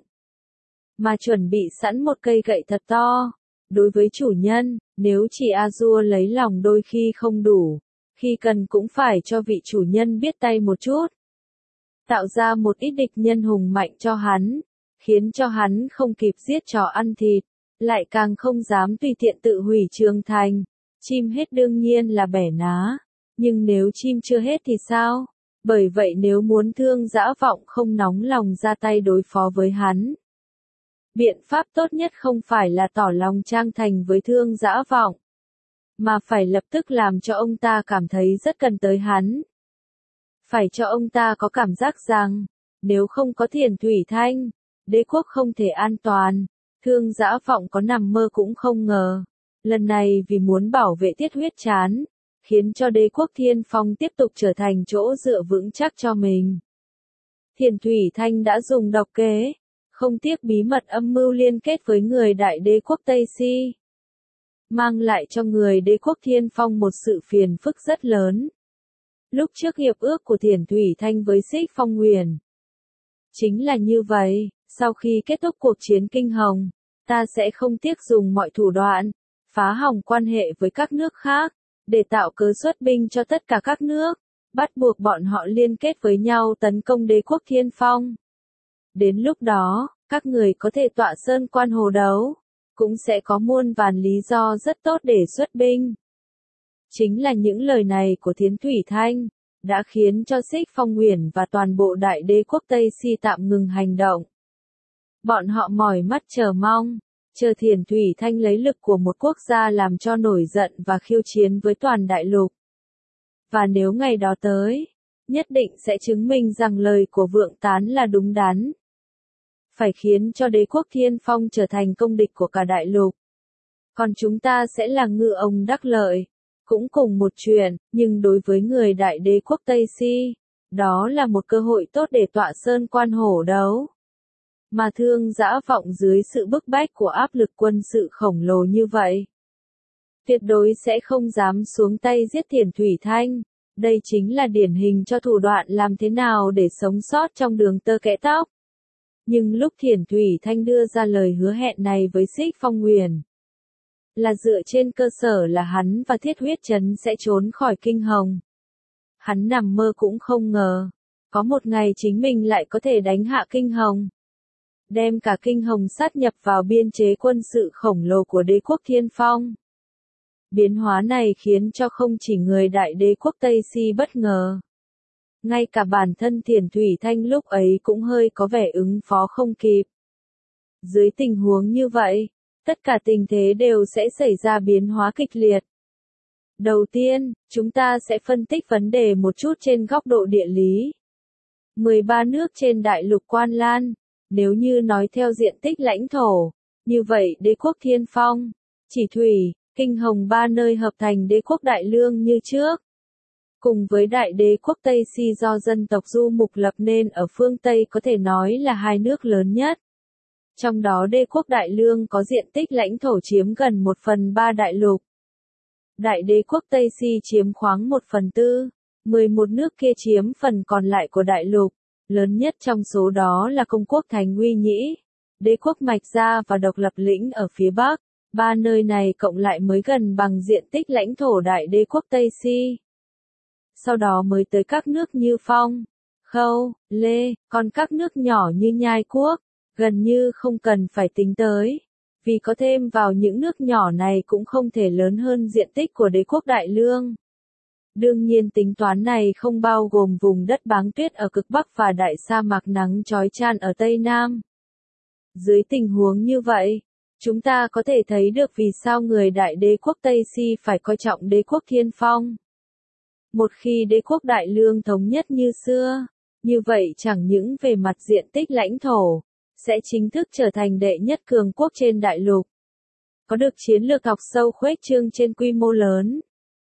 mà chuẩn bị sẵn một cây gậy thật to. Đối với chủ nhân, nếu chỉ A-dua lấy lòng đôi khi không đủ, khi cần cũng phải cho vị chủ nhân biết tay một chút. Tạo ra một ít địch nhân hùng mạnh cho hắn, khiến cho hắn không kịp giết chó ăn thịt, lại càng không dám tùy tiện tự hủy Trường Thành. Chim hết đương nhiên là bẻ ná, nhưng nếu chim chưa hết thì sao? Bởi vậy nếu muốn Thương Dã Vọng không nóng lòng ra tay đối phó với hắn, biện pháp tốt nhất không phải là tỏ lòng trang thành với Thương Dã Vọng, mà phải lập tức làm cho ông ta cảm thấy rất cần tới hắn. Phải cho ông ta có cảm giác rằng, nếu không có Thiền Thủy Thanh, đế quốc không thể an toàn. Thương Dã Vọng có nằm mơ cũng không ngờ. Lần này vì muốn bảo vệ Tiết Huyết Trán, khiến cho đế quốc Thiên Phong tiếp tục trở thành chỗ dựa vững chắc cho mình. Thiền Thủy Thanh đã dùng độc kế, không tiếc bí mật âm mưu liên kết với người đại đế quốc Tây Si, mang lại cho người đế quốc Thiên Phong một sự phiền phức rất lớn. Lúc trước hiệp ước của Thiền Thủy Thanh với Xích Phong Nguyền chính là như vậy, sau khi kết thúc cuộc chiến Kinh Hồng, ta sẽ không tiếc dùng mọi thủ đoạn, phá hỏng quan hệ với các nước khác, để tạo cớ xuất binh cho tất cả các nước, bắt buộc bọn họ liên kết với nhau tấn công đế quốc Thiên Phong. Đến lúc đó, các người có thể tọa sơn quan hồ đấu, cũng sẽ có muôn vàn lý do rất tốt để xuất binh. Chính là những lời này của Thiến Thủy Thanh, đã khiến cho Xích Phong Nguyền và toàn bộ đại đế quốc Tây Si tạm ngừng hành động. Bọn họ mỏi mắt chờ mong, chờ Thiền Thủy Thanh lấy lực của một quốc gia làm cho nổi giận và khiêu chiến với toàn đại lục. Và nếu ngày đó tới, nhất định sẽ chứng minh rằng lời của Vượng Tán là đúng đắn. Phải khiến cho đế quốc Thiên Phong trở thành công địch của cả đại lục. Còn chúng ta sẽ là ngư ông đắc lợi. Cũng cùng một chuyện, nhưng đối với người đại đế quốc Tây Si, đó là một cơ hội tốt để tọa sơn quan hổ đấu. Mà Thương Dã Vọng dưới sự bức bách của áp lực quân sự khổng lồ như vậy, tuyệt đối sẽ không dám xuống tay giết Thiền Thủy Thanh. Đây chính là điển hình cho thủ đoạn làm thế nào để sống sót trong đường tơ kẽ tóc. Nhưng lúc Thiền Thủy Thanh đưa ra lời hứa hẹn này với Xích Phong Nguyền, là dựa trên cơ sở là hắn và Thiết Huyết Trấn sẽ trốn khỏi Kinh Hồng. Hắn nằm mơ cũng không ngờ, có một ngày chính mình lại có thể đánh hạ Kinh Hồng, đem cả Kinh Hồng sát nhập vào biên chế quân sự khổng lồ của đế quốc Thiên Phong. Biến hóa này khiến cho không chỉ người đại đế quốc Tây Si bất ngờ. Ngay cả bản thân Thiền Thủy Thanh lúc ấy cũng hơi có vẻ ứng phó không kịp. Dưới tình huống như vậy, tất cả tình thế đều sẽ xảy ra biến hóa kịch liệt. Đầu tiên, chúng ta sẽ phân tích vấn đề một chút trên góc độ địa lý. mười ba nước trên đại lục Quan Lan, nếu như nói theo diện tích lãnh thổ, như vậy đế quốc Thiên Phong, Chỉ Thủy, Kinh Hồng ba nơi hợp thành đế quốc Đại Lương như trước. Cùng với đại đế quốc Tây Si do dân tộc Du Mục lập nên ở phương Tây có thể nói là hai nước lớn nhất. Trong đó đế quốc Đại Lương có diện tích lãnh thổ chiếm gần một phần ba đại lục. Đại đế quốc Tây Si chiếm khoảng một phần tư, mười một nước kia chiếm phần còn lại của đại lục. Lớn nhất trong số đó là Công quốc Thành Uy Nhĩ, đế quốc Mạch Gia và Độc Lập Lĩnh ở phía Bắc. Ba nơi này cộng lại mới gần bằng diện tích lãnh thổ đại đế quốc Tây Si. Sau đó mới tới các nước như Phong, Khâu, Lê, còn các nước nhỏ như Nhai Quốc, gần như không cần phải tính tới. Vì có thêm vào những nước nhỏ này cũng không thể lớn hơn diện tích của đế quốc Đại Lương. Đương nhiên tính toán này không bao gồm vùng đất báng tuyết ở cực Bắc và đại sa mạc nắng chói chan ở Tây Nam. Dưới tình huống như vậy, chúng ta có thể thấy được vì sao người đại đế quốc Tây Si phải coi trọng đế quốc Thiên Phong. Một khi đế quốc Đại Lương thống nhất như xưa, như vậy chẳng những về mặt diện tích lãnh thổ, sẽ chính thức trở thành đệ nhất cường quốc trên đại lục. Có được chiến lược học sâu khuếch trương trên quy mô lớn.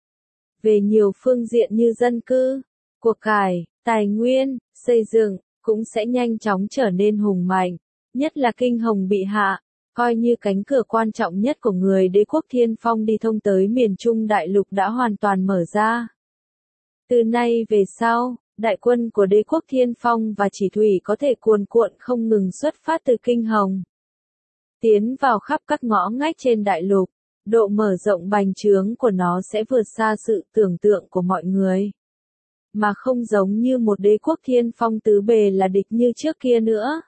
Về nhiều phương diện như dân cư, của cải, tài nguyên, xây dựng, cũng sẽ nhanh chóng trở nên hùng mạnh, nhất là Kinh Hồng bị hạ, coi như cánh cửa quan trọng nhất của người đế quốc Thiên Phong đi thông tới miền Trung đại lục đã hoàn toàn mở ra. Từ nay về sau, đại quân của đế quốc Thiên Phong và Chỉ Thủy có thể cuồn cuộn không ngừng xuất phát từ Kinh Hồng, tiến vào khắp các ngõ ngách trên đại lục. Độ mở rộng bành trướng của nó sẽ vượt xa sự tưởng tượng của mọi người. Mà không giống như một đế quốc Thiên Phong tứ bề là địch như trước kia nữa.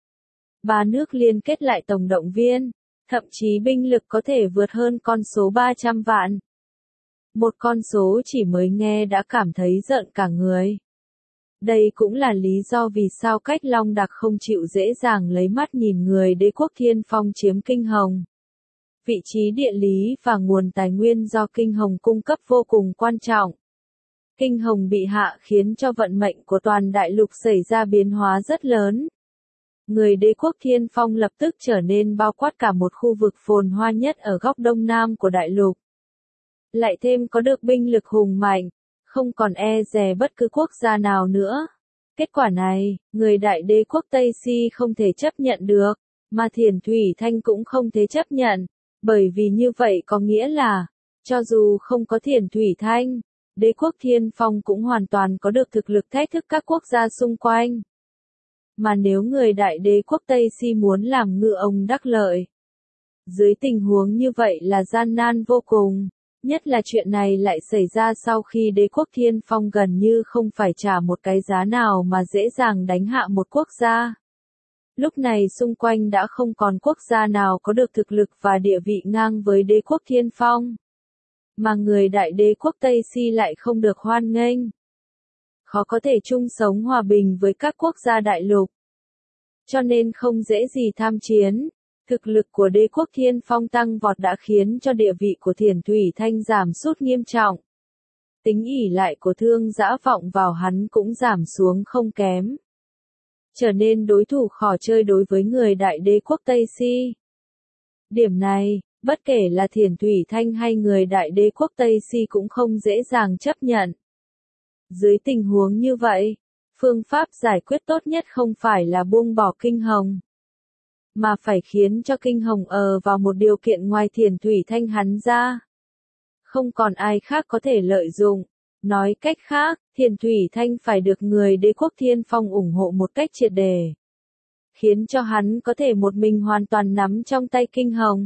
Ba nước liên kết lại tổng động viên, thậm chí binh lực có thể vượt hơn con số ba trăm vạn. Một con số chỉ mới nghe đã cảm thấy rợn cả người. Đây cũng là lý do vì sao Cách Long Đặc không chịu dễ dàng lấy mắt nhìn người đế quốc Thiên Phong chiếm Kinh Hồng. Vị trí địa lý và nguồn tài nguyên do Kinh Hồng cung cấp vô cùng quan trọng. Kinh Hồng bị hạ khiến cho vận mệnh của toàn đại lục xảy ra biến hóa rất lớn. Người đế quốc Thiên Phong lập tức trở nên bao quát cả một khu vực phồn hoa nhất ở góc đông nam của đại lục. Lại thêm có được binh lực hùng mạnh, không còn e dè bất cứ quốc gia nào nữa. Kết quả này, người đại đế quốc Tây Si không thể chấp nhận được, mà Thiền Thủy Thanh cũng không thể chấp nhận, bởi vì như vậy có nghĩa là, cho dù không có Thiền Thủy Thanh, đế quốc Thiên Phong cũng hoàn toàn có được thực lực thách thức các quốc gia xung quanh. Mà nếu người đại đế quốc Tây Si muốn làm ngư ông đắc lợi, dưới tình huống như vậy là gian nan vô cùng. Nhất là chuyện này lại xảy ra sau khi đế quốc Thiên Phong gần như không phải trả một cái giá nào mà dễ dàng đánh hạ một quốc gia. Lúc này xung quanh đã không còn quốc gia nào có được thực lực và địa vị ngang với đế quốc Thiên Phong. Mà người đại đế quốc Tây Si lại không được hoan nghênh. Khó có thể chung sống hòa bình với các quốc gia đại lục. Cho nên không dễ gì tham chiến. Thực lực của đế quốc Thiên Phong tăng vọt đã khiến cho địa vị của Thiền Thủy Thanh giảm sút nghiêm trọng. Tính ỷ lại của Thương Dã Vọng vào hắn cũng giảm xuống không kém. Trở nên đối thủ khó chơi đối với người đại đế quốc Tây Si. Điểm này, bất kể là Thiền Thủy Thanh hay người đại đế quốc Tây Si cũng không dễ dàng chấp nhận. Dưới tình huống như vậy, phương pháp giải quyết tốt nhất không phải là buông bỏ Kinh Hồng, mà phải khiến cho Kinh Hồng ờ vào một điều kiện ngoài Thiền Thủy Thanh hắn ra. Không còn ai khác có thể lợi dụng. Nói cách khác, Thiền Thủy Thanh phải được người đế quốc Thiên Phong ủng hộ một cách triệt để. khiến cho hắn có thể một mình hoàn toàn nắm trong tay kinh hồng.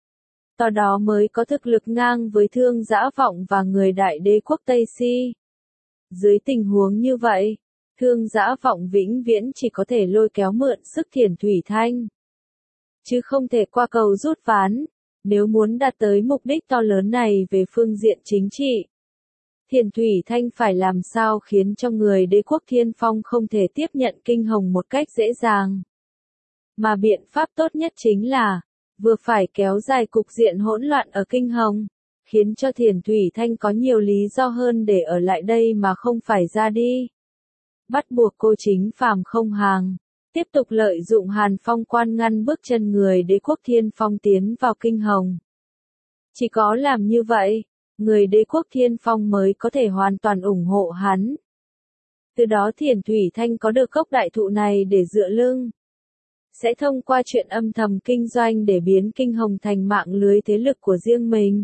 Do đó mới có thực lực ngang với Thương Dã Vọng và người đại đế quốc Tây Si. Dưới tình huống như vậy, Thương Dã Vọng vĩnh viễn chỉ có thể lôi kéo mượn sức Thiền Thủy Thanh, chứ không thể qua cầu rút ván, nếu muốn đạt tới mục đích to lớn này về phương diện chính trị. Thiền Thủy Thanh phải làm sao khiến cho người đế quốc Thiên Phong không thể tiếp nhận kinh hồng một cách dễ dàng. Mà biện pháp tốt nhất chính là, vừa phải kéo dài cục diện hỗn loạn ở kinh hồng, khiến cho Thiền Thủy Thanh có nhiều lý do hơn để ở lại đây mà không phải ra đi. Bắt buộc cô chính phàm không hàng, tiếp tục lợi dụng Hàn Phong quan ngăn bước chân người đế quốc Thiên Phong tiến vào kinh hồng. Chỉ có làm như vậy, người đế quốc Thiên Phong mới có thể hoàn toàn ủng hộ hắn. Từ đó Thiền Thủy Thanh có được gốc đại thụ này để dựa lưng. Sẽ thông qua chuyện âm thầm kinh doanh để biến kinh hồng thành mạng lưới thế lực của riêng mình.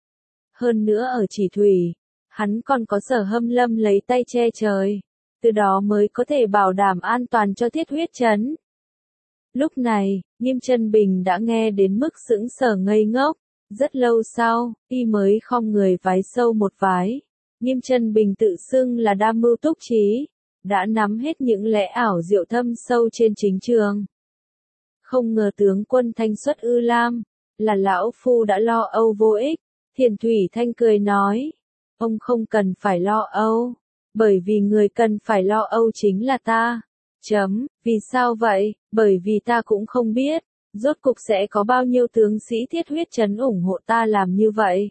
Hơn nữa ở Chỉ Thủy, hắn còn có Sở Hâm Lâm lấy tay che trời, từ đó mới có thể bảo đảm an toàn cho Thiết Huyết Trấn. Lúc này, Nghiêm Chân Bình đã nghe đến mức sững sờ ngây ngốc. Rất lâu sau, y mới khom người vái sâu một vái. Nghiêm Chân Bình tự xưng là đam mưu túc trí, đã nắm hết những lẽ ảo diệu thâm sâu trên chính trường. Không ngờ tướng quân thanh xuất ư lam, là lão phu đã lo âu vô ích. Thiền Thủy Thanh cười nói, ông không cần phải lo âu, bởi vì người cần phải lo âu chính là ta. Chấm, vì sao vậy? Bởi vì ta cũng không biết, rốt cục sẽ có bao nhiêu tướng sĩ Thiết Huyết Trấn ủng hộ ta làm như vậy.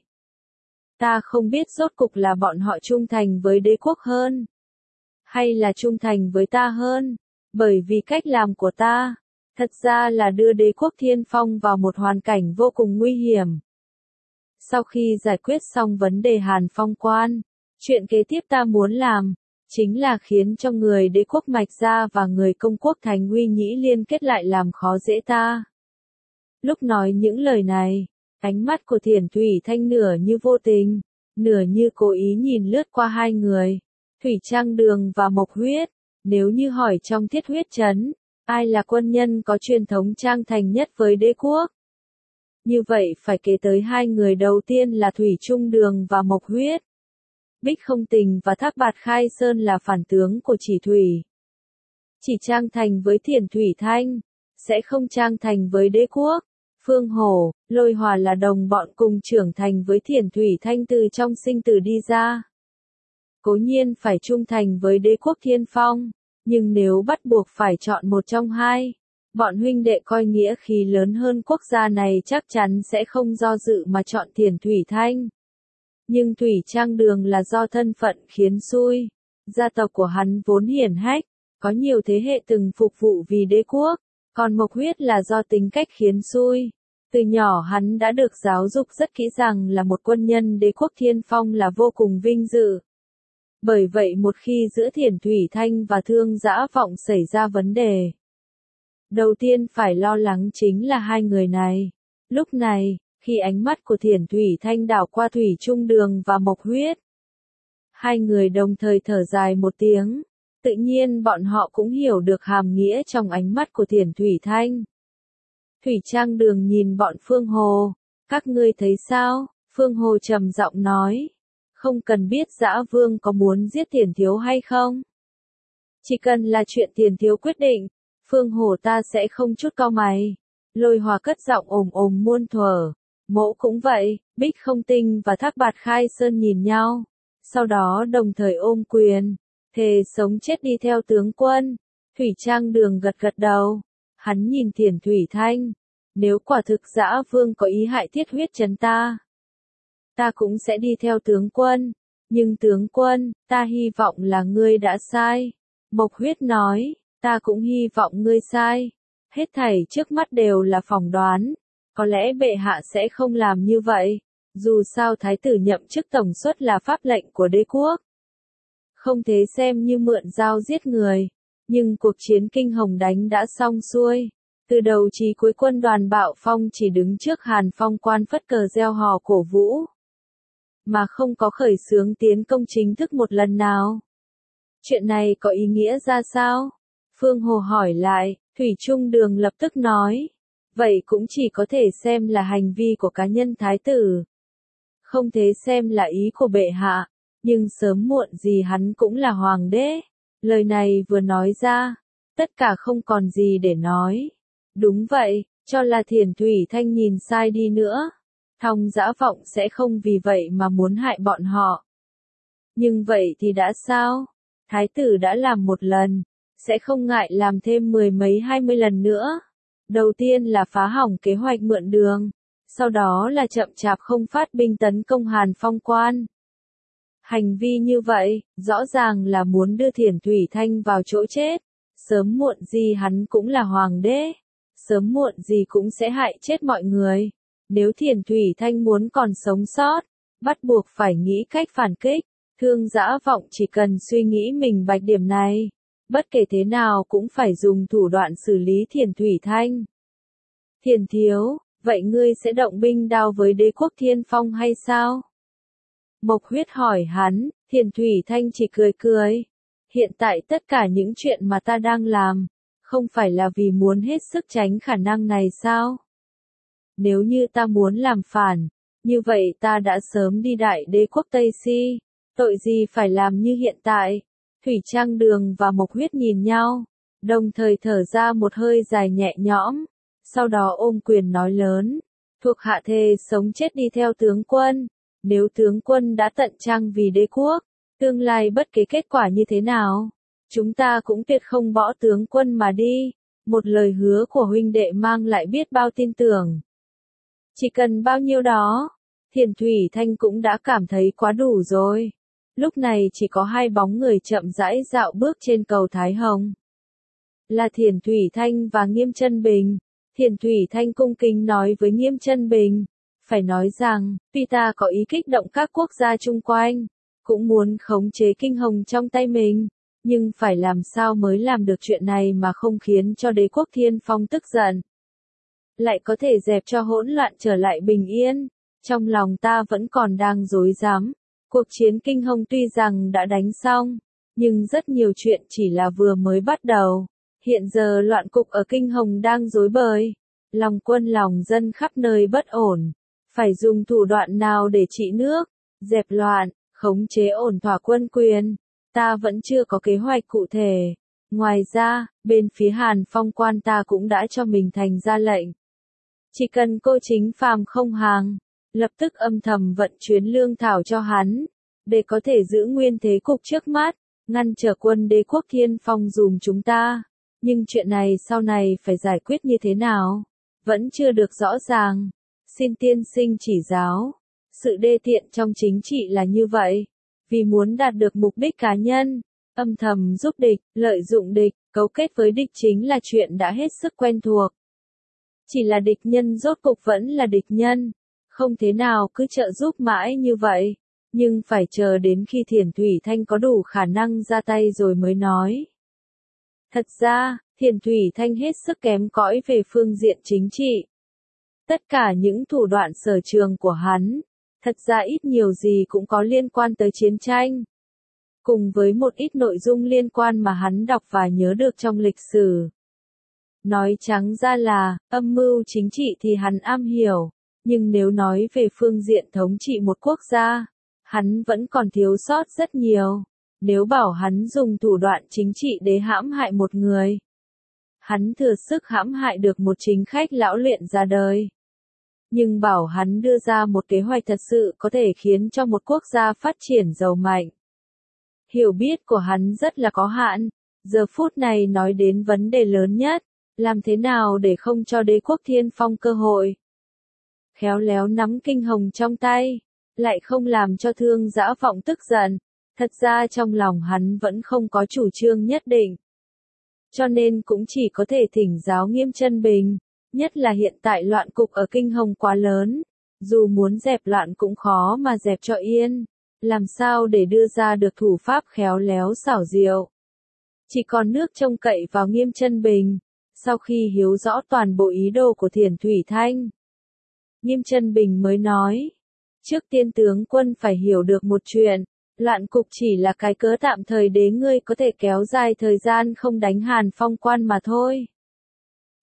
Ta không biết rốt cục là bọn họ trung thành với đế quốc hơn, hay là trung thành với ta hơn, bởi vì cách làm của ta, thật ra là đưa đế quốc Thiên Phong vào một hoàn cảnh vô cùng nguy hiểm. Sau khi giải quyết xong vấn đề Hàn Phong quan, chuyện kế tiếp ta muốn làm, chính là khiến cho người đế quốc Mạch Gia và người công quốc Thành Uy Nhĩ liên kết lại làm khó dễ ta. Lúc nói những lời này, ánh mắt của Thiền Thủy Thanh nửa như vô tình, nửa như cố ý nhìn lướt qua hai người, Thủy Trang Đường và Mộc Huyết. Nếu như hỏi trong Thiết Huyết Trấn, ai là quân nhân có truyền thống trang thành nhất với đế quốc? Như vậy phải kể tới hai người đầu tiên là Thủy Trung Đường và Mộc Huyết. Bích Không Tình và Thác Bạt Khai Sơn là phản tướng của Chỉ Thủy. Chỉ trang thành với Thiền Thủy Thanh, sẽ không trang thành với đế quốc. Phương Hổ, Lôi Hòa là đồng bọn cùng trưởng thành với Thiền Thủy Thanh từ trong sinh tử đi ra. Cố nhiên phải trung thành với đế quốc Thiên Phong, nhưng nếu bắt buộc phải chọn một trong hai, bọn huynh đệ coi nghĩa khí lớn hơn quốc gia này chắc chắn sẽ không do dự mà chọn Thiền Thủy Thanh. Nhưng Thủy Trang Đường là do thân phận khiến xui, gia tộc của hắn vốn hiển hách, có nhiều thế hệ từng phục vụ vì đế quốc, còn Mộc Huyết là do tính cách khiến xui. Từ nhỏ hắn đã được giáo dục rất kỹ rằng là một quân nhân đế quốc Thiên Phong là vô cùng vinh dự. Bởi vậy một khi giữa Thiền Thủy Thanh và Thương Dã Vọng xảy ra vấn đề, đầu tiên phải lo lắng chính là hai người này. Lúc này, khi ánh mắt của Thiền Thủy Thanh đảo qua Thủy Trung Đường và Mộc Huyết, hai người đồng thời thở dài một tiếng. Tự nhiên bọn họ cũng hiểu được hàm nghĩa trong ánh mắt của Thiền Thủy Thanh. Thủy Trang Đường nhìn bọn Phương Hồ, các ngươi thấy sao? Phương Hồ trầm giọng nói, không cần biết Dã Vương có muốn giết Tiền Thiếu hay không. Chỉ cần là chuyện Tiền Thiếu quyết định, Phương Hồ ta sẽ không chút cau mày. Lôi Hòa cất giọng ồm ồm muôn thuở, Mỗ cũng vậy. Bích Không Tinh và Thác Bạt Khai Sơn nhìn nhau, sau đó đồng thời ôm quyền, thề sống chết đi theo tướng quân. Thủy Trang Đường gật gật đầu, hắn nhìn Thiền Thủy Thanh, nếu quả thực Dã Vương có ý hại Thiết Huyết Trấn ta, ta cũng sẽ đi theo tướng quân, nhưng tướng quân, ta hy vọng là ngươi đã sai. Mộc Huyết nói, ta cũng hy vọng ngươi sai. Hết thảy trước mắt đều là phỏng đoán, có lẽ bệ hạ sẽ không làm như vậy, dù sao thái tử nhậm chức tổng suất là pháp lệnh của đế quốc. Không thế xem như mượn dao giết người, nhưng cuộc chiến kinh hồng đánh đã xong xuôi. Từ đầu chí cuối quân đoàn Bạo Phong chỉ đứng trước Hàn Phong quan phất cờ reo hò cổ vũ, mà không có khởi xướng tiến công chính thức một lần nào. Chuyện này có ý nghĩa ra sao? Phương Hồ hỏi lại, Thủy Trung Đường lập tức nói. Vậy cũng chỉ có thể xem là hành vi của cá nhân thái tử. Không thể xem là ý của bệ hạ. Nhưng sớm muộn gì hắn cũng là hoàng đế. Lời này vừa nói ra, tất cả không còn gì để nói. Đúng vậy, cho là Thiền Thủy Thanh nhìn sai đi nữa. Thong Dã Vọng sẽ không vì vậy mà muốn hại bọn họ. Nhưng vậy thì đã sao? Thái tử đã làm một lần, sẽ không ngại làm thêm mười mấy hai mươi lần nữa. Đầu tiên là phá hỏng kế hoạch mượn đường, sau đó là chậm chạp không phát binh tấn công Hàn Phong quan. Hành vi như vậy, rõ ràng là muốn đưa Thiền Thủy Thanh vào chỗ chết. Sớm muộn gì hắn cũng là hoàng đế. Sớm muộn gì cũng sẽ hại chết mọi người. Nếu Thiền Thủy Thanh muốn còn sống sót, bắt buộc phải nghĩ cách phản kích. Thương Dã Vọng chỉ cần suy nghĩ mình bạch điểm này. Bất kể thế nào cũng phải dùng thủ đoạn xử lý Thiền Thủy Thanh. Thiền thiếu, vậy ngươi sẽ động binh đao với đế quốc Thiên Phong hay sao? Mộc Huyết hỏi hắn, Thiền Thủy Thanh chỉ cười cười. Hiện tại tất cả những chuyện mà ta đang làm, không phải là vì muốn hết sức tránh khả năng này sao? Nếu như ta muốn làm phản, như vậy ta đã sớm đi đại đế quốc Tây Si, tội gì phải làm như hiện tại? Thủy Trang Đường và Mộc Huyết nhìn nhau, đồng thời thở ra một hơi dài nhẹ nhõm, sau đó ôm quyền nói lớn, thuộc hạ thề sống chết đi theo tướng quân, nếu tướng quân đã tận trang vì đế quốc, tương lai bất kể kết quả như thế nào, chúng ta cũng tuyệt không bỏ tướng quân mà đi, một lời hứa của huynh đệ mang lại biết bao tin tưởng. Chỉ cần bao nhiêu đó, Thiền Thủy Thanh cũng đã cảm thấy quá đủ rồi. Lúc này chỉ có hai bóng người chậm rãi dạo bước trên cầu Thái Hồng. Là Thiền Thủy Thanh và Nghiêm Chân Bình. Thiền Thủy Thanh cung kính nói với Nghiêm Chân Bình. Phải nói rằng, tuy ta có ý kích động các quốc gia chung quanh, cũng muốn khống chế kinh hồng trong tay mình, nhưng phải làm sao mới làm được chuyện này mà không khiến cho đế quốc Thiên Phong tức giận. Lại có thể dẹp cho hỗn loạn trở lại bình yên. Trong lòng ta vẫn còn đang rối rắm. Cuộc chiến kinh hồng tuy rằng đã đánh xong, nhưng rất nhiều chuyện chỉ là vừa mới bắt đầu. Hiện giờ loạn cục ở kinh hồng đang rối bời. Lòng quân lòng dân khắp nơi bất ổn. Phải dùng thủ đoạn nào để trị nước, dẹp loạn, khống chế ổn thỏa quân quyền. Ta vẫn chưa có kế hoạch cụ thể. Ngoài ra, bên phía Hàn Phong quan ta cũng đã cho mình thành ra lệnh. Chỉ cần cô chính phàm không hàng, lập tức âm thầm vận chuyển lương thảo cho hắn, để có thể giữ nguyên thế cục trước mắt, ngăn trở quân đế quốc Thiên Phong dùm chúng ta. Nhưng chuyện này sau này phải giải quyết như thế nào, vẫn chưa được rõ ràng. Xin tiên sinh chỉ giáo. Sự đê tiện trong chính trị là như vậy. Vì muốn đạt được mục đích cá nhân, âm thầm giúp địch, lợi dụng địch, cấu kết với địch chính là chuyện đã hết sức quen thuộc. Chỉ là địch nhân rốt cục vẫn là địch nhân. Không thế nào cứ trợ giúp mãi như vậy. Nhưng phải chờ đến khi Thiền Thủy Thanh có đủ khả năng ra tay rồi mới nói. Thật ra, Thiền Thủy Thanh hết sức kém cỏi về phương diện chính trị. Tất cả những thủ đoạn sở trường của hắn, thật ra ít nhiều gì cũng có liên quan tới chiến tranh. Cùng với một ít nội dung liên quan mà hắn đọc và nhớ được trong lịch sử. Nói trắng ra là, âm mưu chính trị thì hắn am hiểu, nhưng nếu nói về phương diện thống trị một quốc gia, hắn vẫn còn thiếu sót rất nhiều. Nếu bảo hắn dùng thủ đoạn chính trị để hãm hại một người, hắn thừa sức hãm hại được một chính khách lão luyện ra đời. Nhưng bảo hắn đưa ra một kế hoạch thật sự có thể khiến cho một quốc gia phát triển giàu mạnh. Hiểu biết của hắn rất là có hạn. Giờ phút này nói đến vấn đề lớn nhất, làm thế nào để không cho đế quốc Thiên Phong cơ hội. Khéo léo nắm kinh hồng trong tay, lại không làm cho Thương Dã Vọng tức giận. Thật ra trong lòng hắn vẫn không có chủ trương nhất định. Cho nên cũng chỉ có thể thỉnh giáo Nghiêm Chân Bình. Nhất là hiện tại loạn cục ở kinh hồng quá lớn. Dù muốn dẹp loạn cũng khó mà dẹp cho yên. Làm sao để đưa ra được thủ pháp khéo léo xảo diệu. Chỉ còn nước trông cậy vào Nghiêm Chân Bình. Sau khi hiểu rõ toàn bộ ý đồ của Thiền Thủy Thanh, Nghiêm Chân Bình mới nói. Trước tiên tướng quân phải hiểu được một chuyện. Loạn cục chỉ là cái cớ tạm thời để ngươi có thể kéo dài thời gian không đánh Hàn Phong quan mà thôi.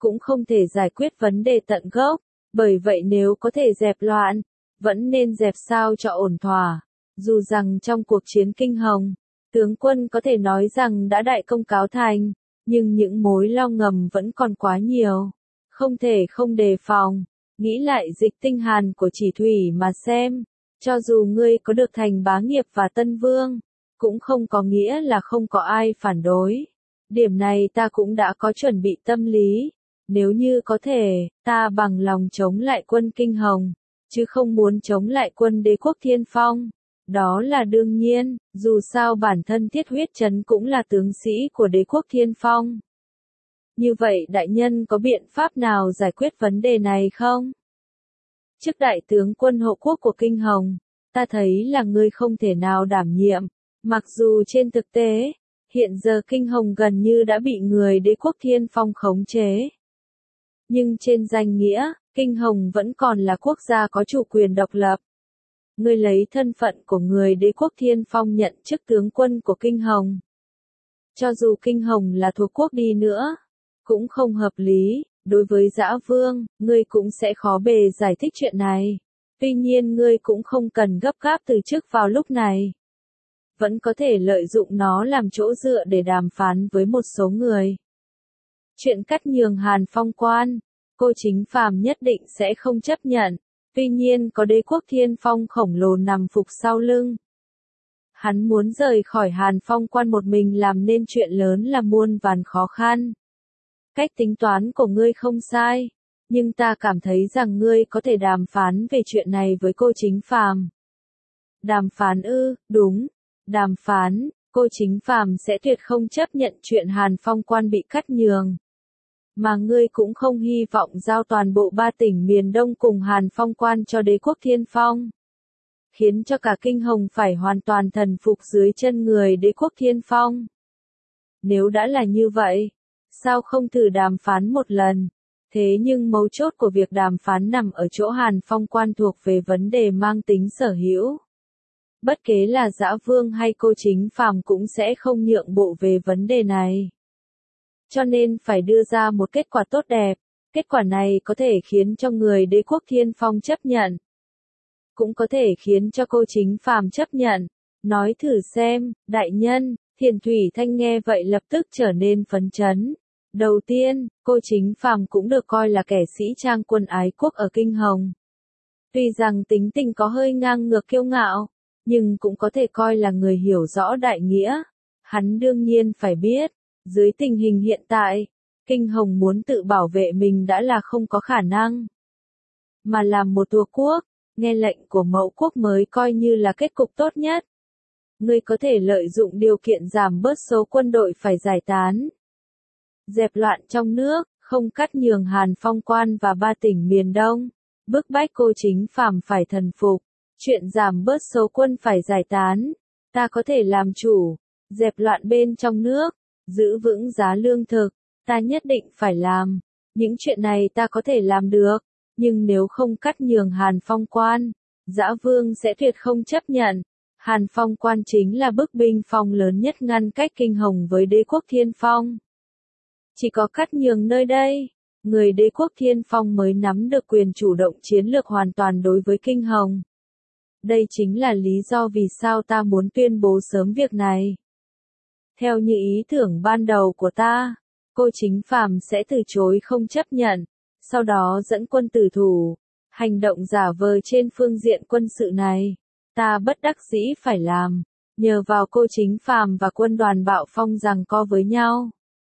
cũng không thể giải quyết vấn đề tận gốc, bởi vậy nếu có thể dẹp loạn, vẫn nên dẹp sao cho ổn thỏa. Dù rằng trong cuộc chiến Kinh Hồng, tướng quân có thể nói rằng đã đại công cáo thành, nhưng những mối lo ngầm vẫn còn quá nhiều, không thể không đề phòng. Nghĩ lại Dịch Tinh Hàn của Chỉ Thủy mà xem, cho dù ngươi có được thành bá nghiệp và tân vương, cũng không có nghĩa là không có ai phản đối. Điểm này ta cũng đã có chuẩn bị tâm lý, nếu như có thể, ta bằng lòng chống lại quân Kinh Hồng, chứ không muốn chống lại quân Đế quốc Thiên Phong. Đó là đương nhiên, dù sao bản thân Thiết Huyết Trấn cũng là tướng sĩ của Đế quốc Thiên Phong. Như vậy đại nhân có biện pháp nào giải quyết vấn đề này không? Chức đại tướng quân hộ quốc của Kinh Hồng, ta thấy là ngươi không thể nào đảm nhiệm, mặc dù trên thực tế, hiện giờ Kinh Hồng gần như đã bị người Đế quốc Thiên Phong khống chế. Nhưng trên danh nghĩa, Kinh Hồng vẫn còn là quốc gia có chủ quyền độc lập. Ngươi lấy thân phận của người Đế quốc Thiên Phong nhận chức tướng quân của Kinh Hồng. Cho dù Kinh Hồng là thuộc quốc đi nữa, cũng không hợp lý, đối với Dã Vương, ngươi cũng sẽ khó bề giải thích chuyện này. Tuy nhiên ngươi cũng không cần gấp gáp từ chức vào lúc này. Vẫn có thể lợi dụng nó làm chỗ dựa để đàm phán với một số người. Chuyện cắt nhường Hàn Phong quan, Cô Chính Phàm nhất định sẽ không chấp nhận, tuy nhiên có Đế quốc Thiên Phong khổng lồ nằm phục sau lưng. Hắn muốn rời khỏi Hàn Phong quan một mình làm nên chuyện lớn là muôn vàn khó khăn. Cách tính toán của ngươi không sai, nhưng ta cảm thấy rằng ngươi có thể đàm phán về chuyện này với Cô Chính Phàm. Đàm phán ư, đúng, đàm phán, Cô Chính Phàm sẽ tuyệt không chấp nhận chuyện Hàn Phong quan bị cắt nhường. Mà ngươi cũng không hy vọng giao toàn bộ ba tỉnh miền Đông cùng Hàn Phong quan cho Đế quốc Thiên Phong. Khiến cho cả Kinh Hồng phải hoàn toàn thần phục dưới chân người Đế quốc Thiên Phong. Nếu đã là như vậy, sao không thử đàm phán một lần? Thế nhưng mấu chốt của việc đàm phán nằm ở chỗ Hàn Phong quan thuộc về vấn đề mang tính sở hữu. Bất kể là Dã Vương hay Cô Chính Phàm cũng sẽ không nhượng bộ về vấn đề này. Cho nên phải đưa ra một kết quả tốt đẹp, kết quả này có thể khiến cho người Đế quốc Thiên Phong chấp nhận. Cũng có thể khiến cho Cô Chính Phàm chấp nhận. Nói thử xem, đại nhân, Thiền Thủy Thanh nghe vậy lập tức trở nên phấn chấn. Đầu tiên, Cô Chính Phàm cũng được coi là kẻ sĩ trang quân ái quốc ở Kinh Hồng. Tuy rằng tính tình có hơi ngang ngược kiêu ngạo, nhưng cũng có thể coi là người hiểu rõ đại nghĩa. Hắn đương nhiên phải biết, dưới tình hình hiện tại, Kinh Hồng muốn tự bảo vệ mình đã là không có khả năng. Mà làm một thuộc quốc, nghe lệnh của mẫu quốc mới coi như là kết cục tốt nhất. Ngươi có thể lợi dụng điều kiện giảm bớt số quân đội phải giải tán. Dẹp loạn trong nước, không cắt nhường Hàn Phong quan và ba tỉnh miền Đông, bức bách Cô Chính Phàm phải thần phục. Chuyện giảm bớt số quân phải giải tán, ta có thể làm chủ. Dẹp loạn bên trong nước, giữ vững giá lương thực, ta nhất định phải làm. Những chuyện này ta có thể làm được, nhưng nếu không cắt nhường Hàn Phong quan, Dã Vương sẽ tuyệt không chấp nhận. Hàn Phong quan chính là bức binh phong lớn nhất ngăn cách Kinh Hồng với Đế quốc Thiên Phong. Chỉ có cắt nhường nơi đây, người Đế quốc Thiên Phong mới nắm được quyền chủ động chiến lược hoàn toàn đối với Kinh Hồng. Đây chính là lý do vì sao ta muốn tuyên bố sớm việc này. Theo như ý tưởng ban đầu của ta, Cô Chính Phàm sẽ từ chối không chấp nhận, sau đó dẫn quân tử thủ, hành động giả vờ trên phương diện quân sự này. Ta bất đắc dĩ phải làm, nhờ vào Cô Chính Phàm và quân đoàn Bạo Phong giằng co với nhau.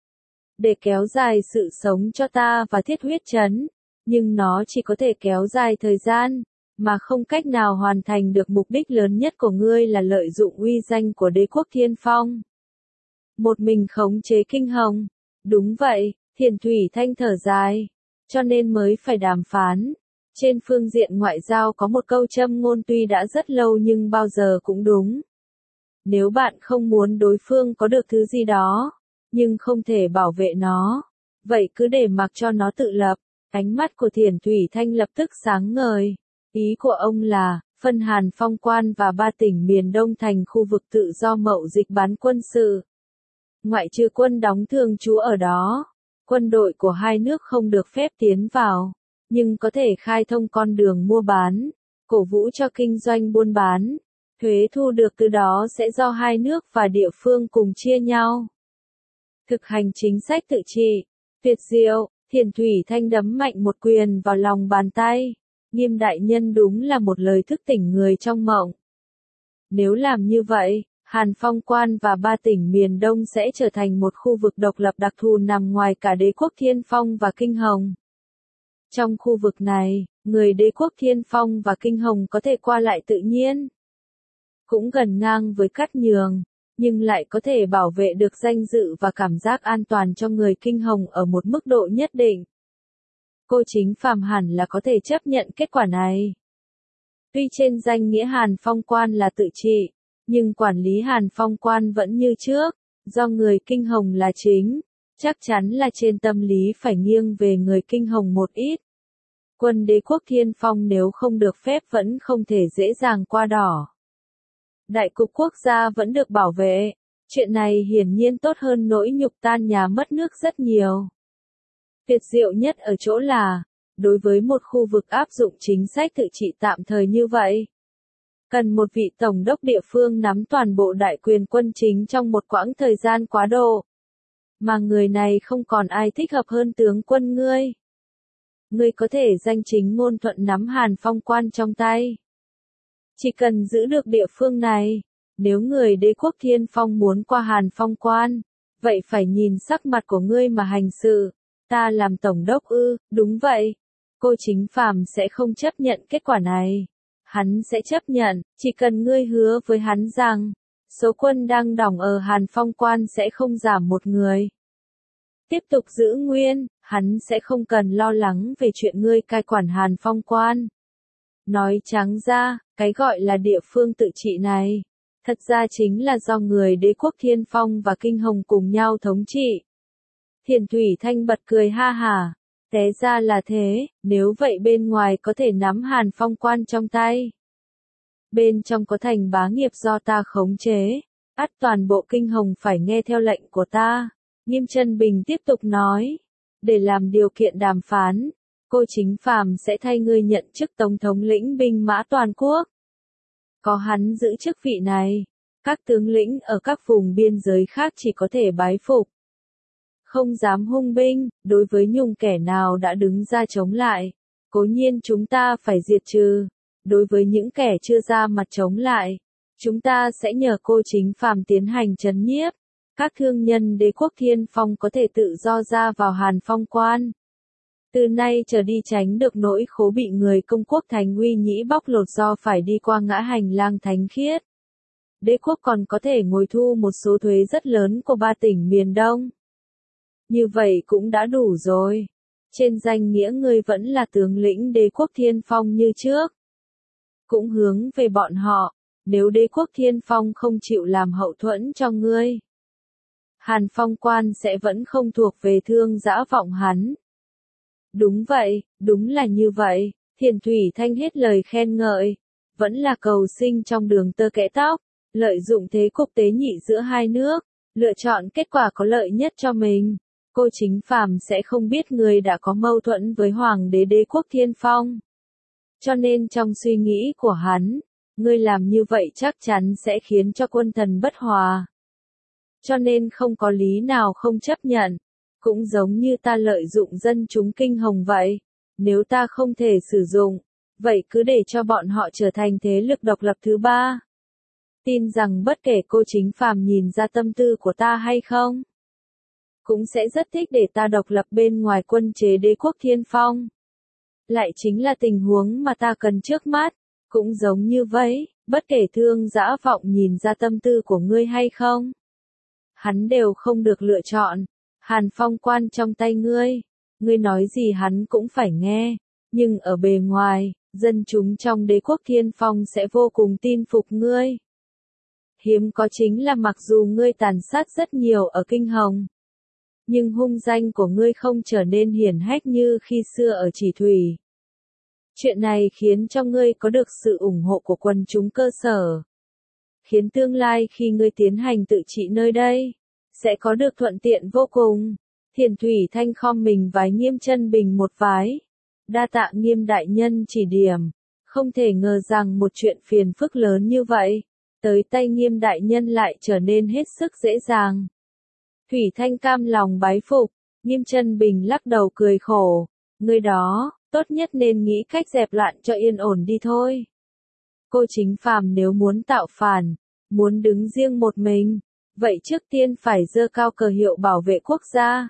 Để kéo dài sự sống cho ta và Thiết Huyết Trấn, nhưng nó chỉ có thể kéo dài thời gian, mà không cách nào hoàn thành được mục đích lớn nhất của ngươi là lợi dụng uy danh của Đế quốc Thiên Phong. Một mình khống chế Kinh Hồng. Đúng vậy, Thiền Thủy Thanh thở dài, cho nên mới phải đàm phán. Trên phương diện ngoại giao có một câu châm ngôn tuy đã rất lâu nhưng bao giờ cũng đúng. Nếu bạn không muốn đối phương có được thứ gì đó, nhưng không thể bảo vệ nó, vậy cứ để mặc cho nó tự lập. Ánh mắt của Thiền Thủy Thanh lập tức sáng ngời. Ý của ông là, phân Hàn Phong quan và ba tỉnh miền Đông thành khu vực tự do mậu dịch bán quân sự. Ngoại trừ quân đóng thường trú ở đó, quân đội của hai nước không được phép tiến vào, nhưng có thể khai thông con đường mua bán, cổ vũ cho kinh doanh buôn bán. Thuế thu được từ đó sẽ do hai nước và địa phương cùng chia nhau. Thực hành chính sách tự trị. Tuyệt diệu, Thiền Thủy Thanh đấm mạnh một quyền vào lòng bàn tay. Nghiêm đại nhân đúng là một lời thức tỉnh người trong mộng. Nếu làm như vậy, Hàn Phong Quan và ba tỉnh miền Đông sẽ trở thành một khu vực độc lập đặc thù nằm ngoài cả đế quốc Thiên Phong và Kinh Hồng. Trong khu vực này, người đế quốc Thiên Phong và Kinh Hồng có thể qua lại tự nhiên. Cũng gần ngang với Cát Nhường, nhưng lại có thể bảo vệ được danh dự và cảm giác an toàn cho người Kinh Hồng ở một mức độ nhất định. Cô Chính Phàm hẳn là có thể chấp nhận kết quả này. Tuy trên danh nghĩa Hàn Phong Quan là tự trị, nhưng quản lý Hàn Phong Quan vẫn như trước, do người Kinh Hồng là chính, chắc chắn là trên tâm lý phải nghiêng về người Kinh Hồng một ít. Quân đế quốc Thiên Phong nếu không được phép vẫn không thể dễ dàng qua đỏ. Đại cục quốc gia vẫn được bảo vệ, chuyện này hiển nhiên tốt hơn nỗi nhục tan nhà mất nước rất nhiều. Tuyệt diệu nhất ở chỗ là, đối với một khu vực áp dụng chính sách tự trị tạm thời như vậy, cần một vị tổng đốc địa phương nắm toàn bộ đại quyền quân chính trong một quãng thời gian quá độ. Mà người này không còn ai thích hợp hơn tướng quân ngươi. Ngươi có thể danh chính ngôn thuận nắm Hàn Phong Quan trong tay. Chỉ cần giữ được địa phương này, nếu người đế quốc Thiên Phong muốn qua Hàn Phong Quan, vậy phải nhìn sắc mặt của ngươi mà hành sự. Ta làm tổng đốc ư? Đúng vậy. Cô Chính Phàm sẽ không chấp nhận kết quả này. Hắn sẽ chấp nhận, chỉ cần ngươi hứa với hắn rằng, số quân đang đóng ở Hàn Phong Quan sẽ không giảm một người. Tiếp tục giữ nguyên, hắn sẽ không cần lo lắng về chuyện ngươi cai quản Hàn Phong Quan. Nói trắng ra, cái gọi là địa phương tự trị này, thật ra chính là do người đế quốc Thiên Phong và Kinh Hồng cùng nhau thống trị. Thiền Thủy Thanh bật cười ha hả. Té ra là thế, nếu vậy bên ngoài có thể nắm Hàn Phong Quan trong tay. Bên trong có thành bá nghiệp do ta khống chế, ắt toàn bộ Kinh Hồng phải nghe theo lệnh của ta. Nghiêm Chân Bình tiếp tục nói, để làm điều kiện đàm phán, cô Chính Phàm sẽ thay ngươi nhận chức tổng thống lĩnh binh mã toàn quốc. Có hắn giữ chức vị này, các tướng lĩnh ở các vùng biên giới khác chỉ có thể bái phục. Không dám hung binh, đối với nhung kẻ nào đã đứng ra chống lại, cố nhiên chúng ta phải diệt trừ. Đối với những kẻ chưa ra mặt chống lại, chúng ta sẽ nhờ cô Chính Phàm tiến hành trấn nhiếp. Các thương nhân đế quốc Thiên Phong có thể tự do ra vào Hàn Phong Quan. Từ nay trở đi tránh được nỗi khố bị người công quốc Thành Uy Nhĩ bóc lột do phải đi qua ngã hành lang thánh khiết. Đế quốc còn có thể ngồi thu một số thuế rất lớn của ba tỉnh miền Đông. Như vậy cũng đã đủ rồi. Trên danh nghĩa ngươi vẫn là tướng lĩnh đế quốc Thiên Phong như trước. Cũng hướng về bọn họ, nếu đế quốc Thiên Phong không chịu làm hậu thuẫn cho ngươi, Hàn Phong Quan sẽ vẫn không thuộc về Thương Dã Vọng hắn. Đúng vậy, đúng là như vậy, Thiền Thủy Thanh hết lời khen ngợi, vẫn là cầu sinh trong đường tơ kẽ tóc, lợi dụng thế cục tế nhị giữa hai nước, lựa chọn kết quả có lợi nhất cho mình. Cô Chính Phàm sẽ không biết người đã có mâu thuẫn với Hoàng đế đế quốc Thiên Phong. Cho nên trong suy nghĩ của hắn, ngươi làm như vậy chắc chắn sẽ khiến cho quân thần bất hòa. Cho nên không có lý nào không chấp nhận. Cũng giống như ta lợi dụng dân chúng Kinh Hồng vậy. Nếu ta không thể sử dụng, vậy cứ để cho bọn họ trở thành thế lực độc lập thứ ba. Tin rằng bất kể cô Chính Phàm nhìn ra tâm tư của ta hay không, cũng sẽ rất thích để ta độc lập bên ngoài quân chế đế quốc Thiên Phong. Lại chính là tình huống mà ta cần trước mắt. Cũng giống như vậy, bất kể Thương Dã Vọng nhìn ra tâm tư của ngươi hay không, hắn đều không được lựa chọn. Hàn Phong Quan trong tay ngươi, ngươi nói gì hắn cũng phải nghe, nhưng ở bề ngoài, dân chúng trong đế quốc Thiên Phong sẽ vô cùng tin phục ngươi. Hiếm có chính là mặc dù ngươi tàn sát rất nhiều ở Kinh Hồng, nhưng hung danh của ngươi không trở nên hiển hách như khi xưa ở Chỉ Thủy. Chuyện này khiến cho ngươi có được sự ủng hộ của quần chúng cơ sở, khiến tương lai khi ngươi tiến hành tự trị nơi đây, sẽ có được thuận tiện vô cùng. Thiền Thủy Thanh khom mình vái Nghiêm Chân Bình một vái. Đa tạ Nghiêm đại nhân chỉ điểm. Không thể ngờ rằng một chuyện phiền phức lớn như vậy, tới tay Nghiêm đại nhân lại trở nên hết sức dễ dàng. Thủy Thanh cam lòng bái phục, Nghiêm Chân Bình lắc đầu cười khổ. Người đó, tốt nhất nên nghĩ cách dẹp loạn cho yên ổn đi thôi. Cô Chính Phàm nếu muốn tạo phản, muốn đứng riêng một mình, vậy trước tiên phải giơ cao cờ hiệu bảo vệ quốc gia.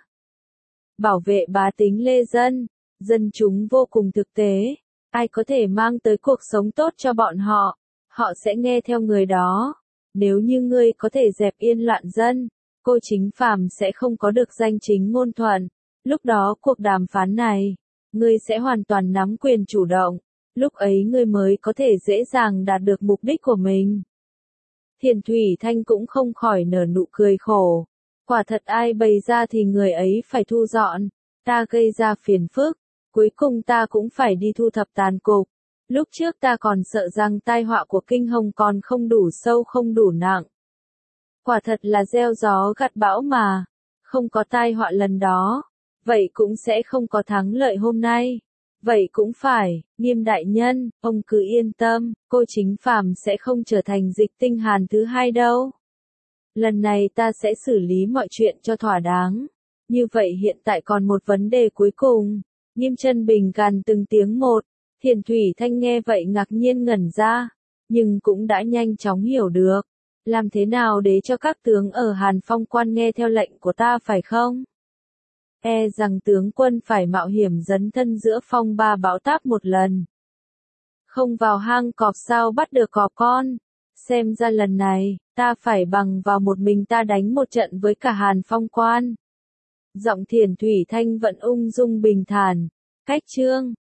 Bảo vệ bá tính lê dân, dân chúng vô cùng thực tế, ai có thể mang tới cuộc sống tốt cho bọn họ, họ sẽ nghe theo người đó. Nếu như ngươi có thể dẹp yên loạn dân, cô Chính Phàm sẽ không có được danh chính ngôn thuận. Lúc đó cuộc đàm phán này, ngươi sẽ hoàn toàn nắm quyền chủ động, lúc ấy ngươi mới có thể dễ dàng đạt được mục đích của mình. Thiền Thủy Thanh cũng không khỏi nở nụ cười khổ. Quả thật ai bày ra thì người ấy phải thu dọn, ta gây ra phiền phức, cuối cùng ta cũng phải đi thu thập tàn cục. Lúc trước ta còn sợ rằng tai họa của Kinh Hồng còn không đủ sâu không đủ nặng. Quả thật là gieo gió gặt bão mà, không có tai họa lần đó, vậy cũng sẽ không có thắng lợi hôm nay. Vậy cũng phải, Nghiêm đại nhân, ông cứ yên tâm, cô Chính Phàm sẽ không trở thành Dịch Tinh Hàn thứ hai đâu. Lần này ta sẽ xử lý mọi chuyện cho thỏa đáng. Như vậy hiện tại còn một vấn đề cuối cùng. Nghiêm Chân Bình gằn từng tiếng một. Thiền Thủy Thanh nghe vậy ngạc nhiên ngẩn ra, nhưng cũng đã nhanh chóng hiểu được. Làm thế nào để cho các tướng ở Hàn Phong quan nghe theo lệnh của ta phải không? E rằng tướng quân phải mạo hiểm dấn thân giữa phong ba bão táp một lần. Không vào hang cọp sao bắt được cọp con. Xem ra lần này, ta phải bằng vào một mình ta đánh một trận với cả Hàn Phong quan. Giọng Thiền Thủy Thanh vẫn ung dung bình thản. Cách chương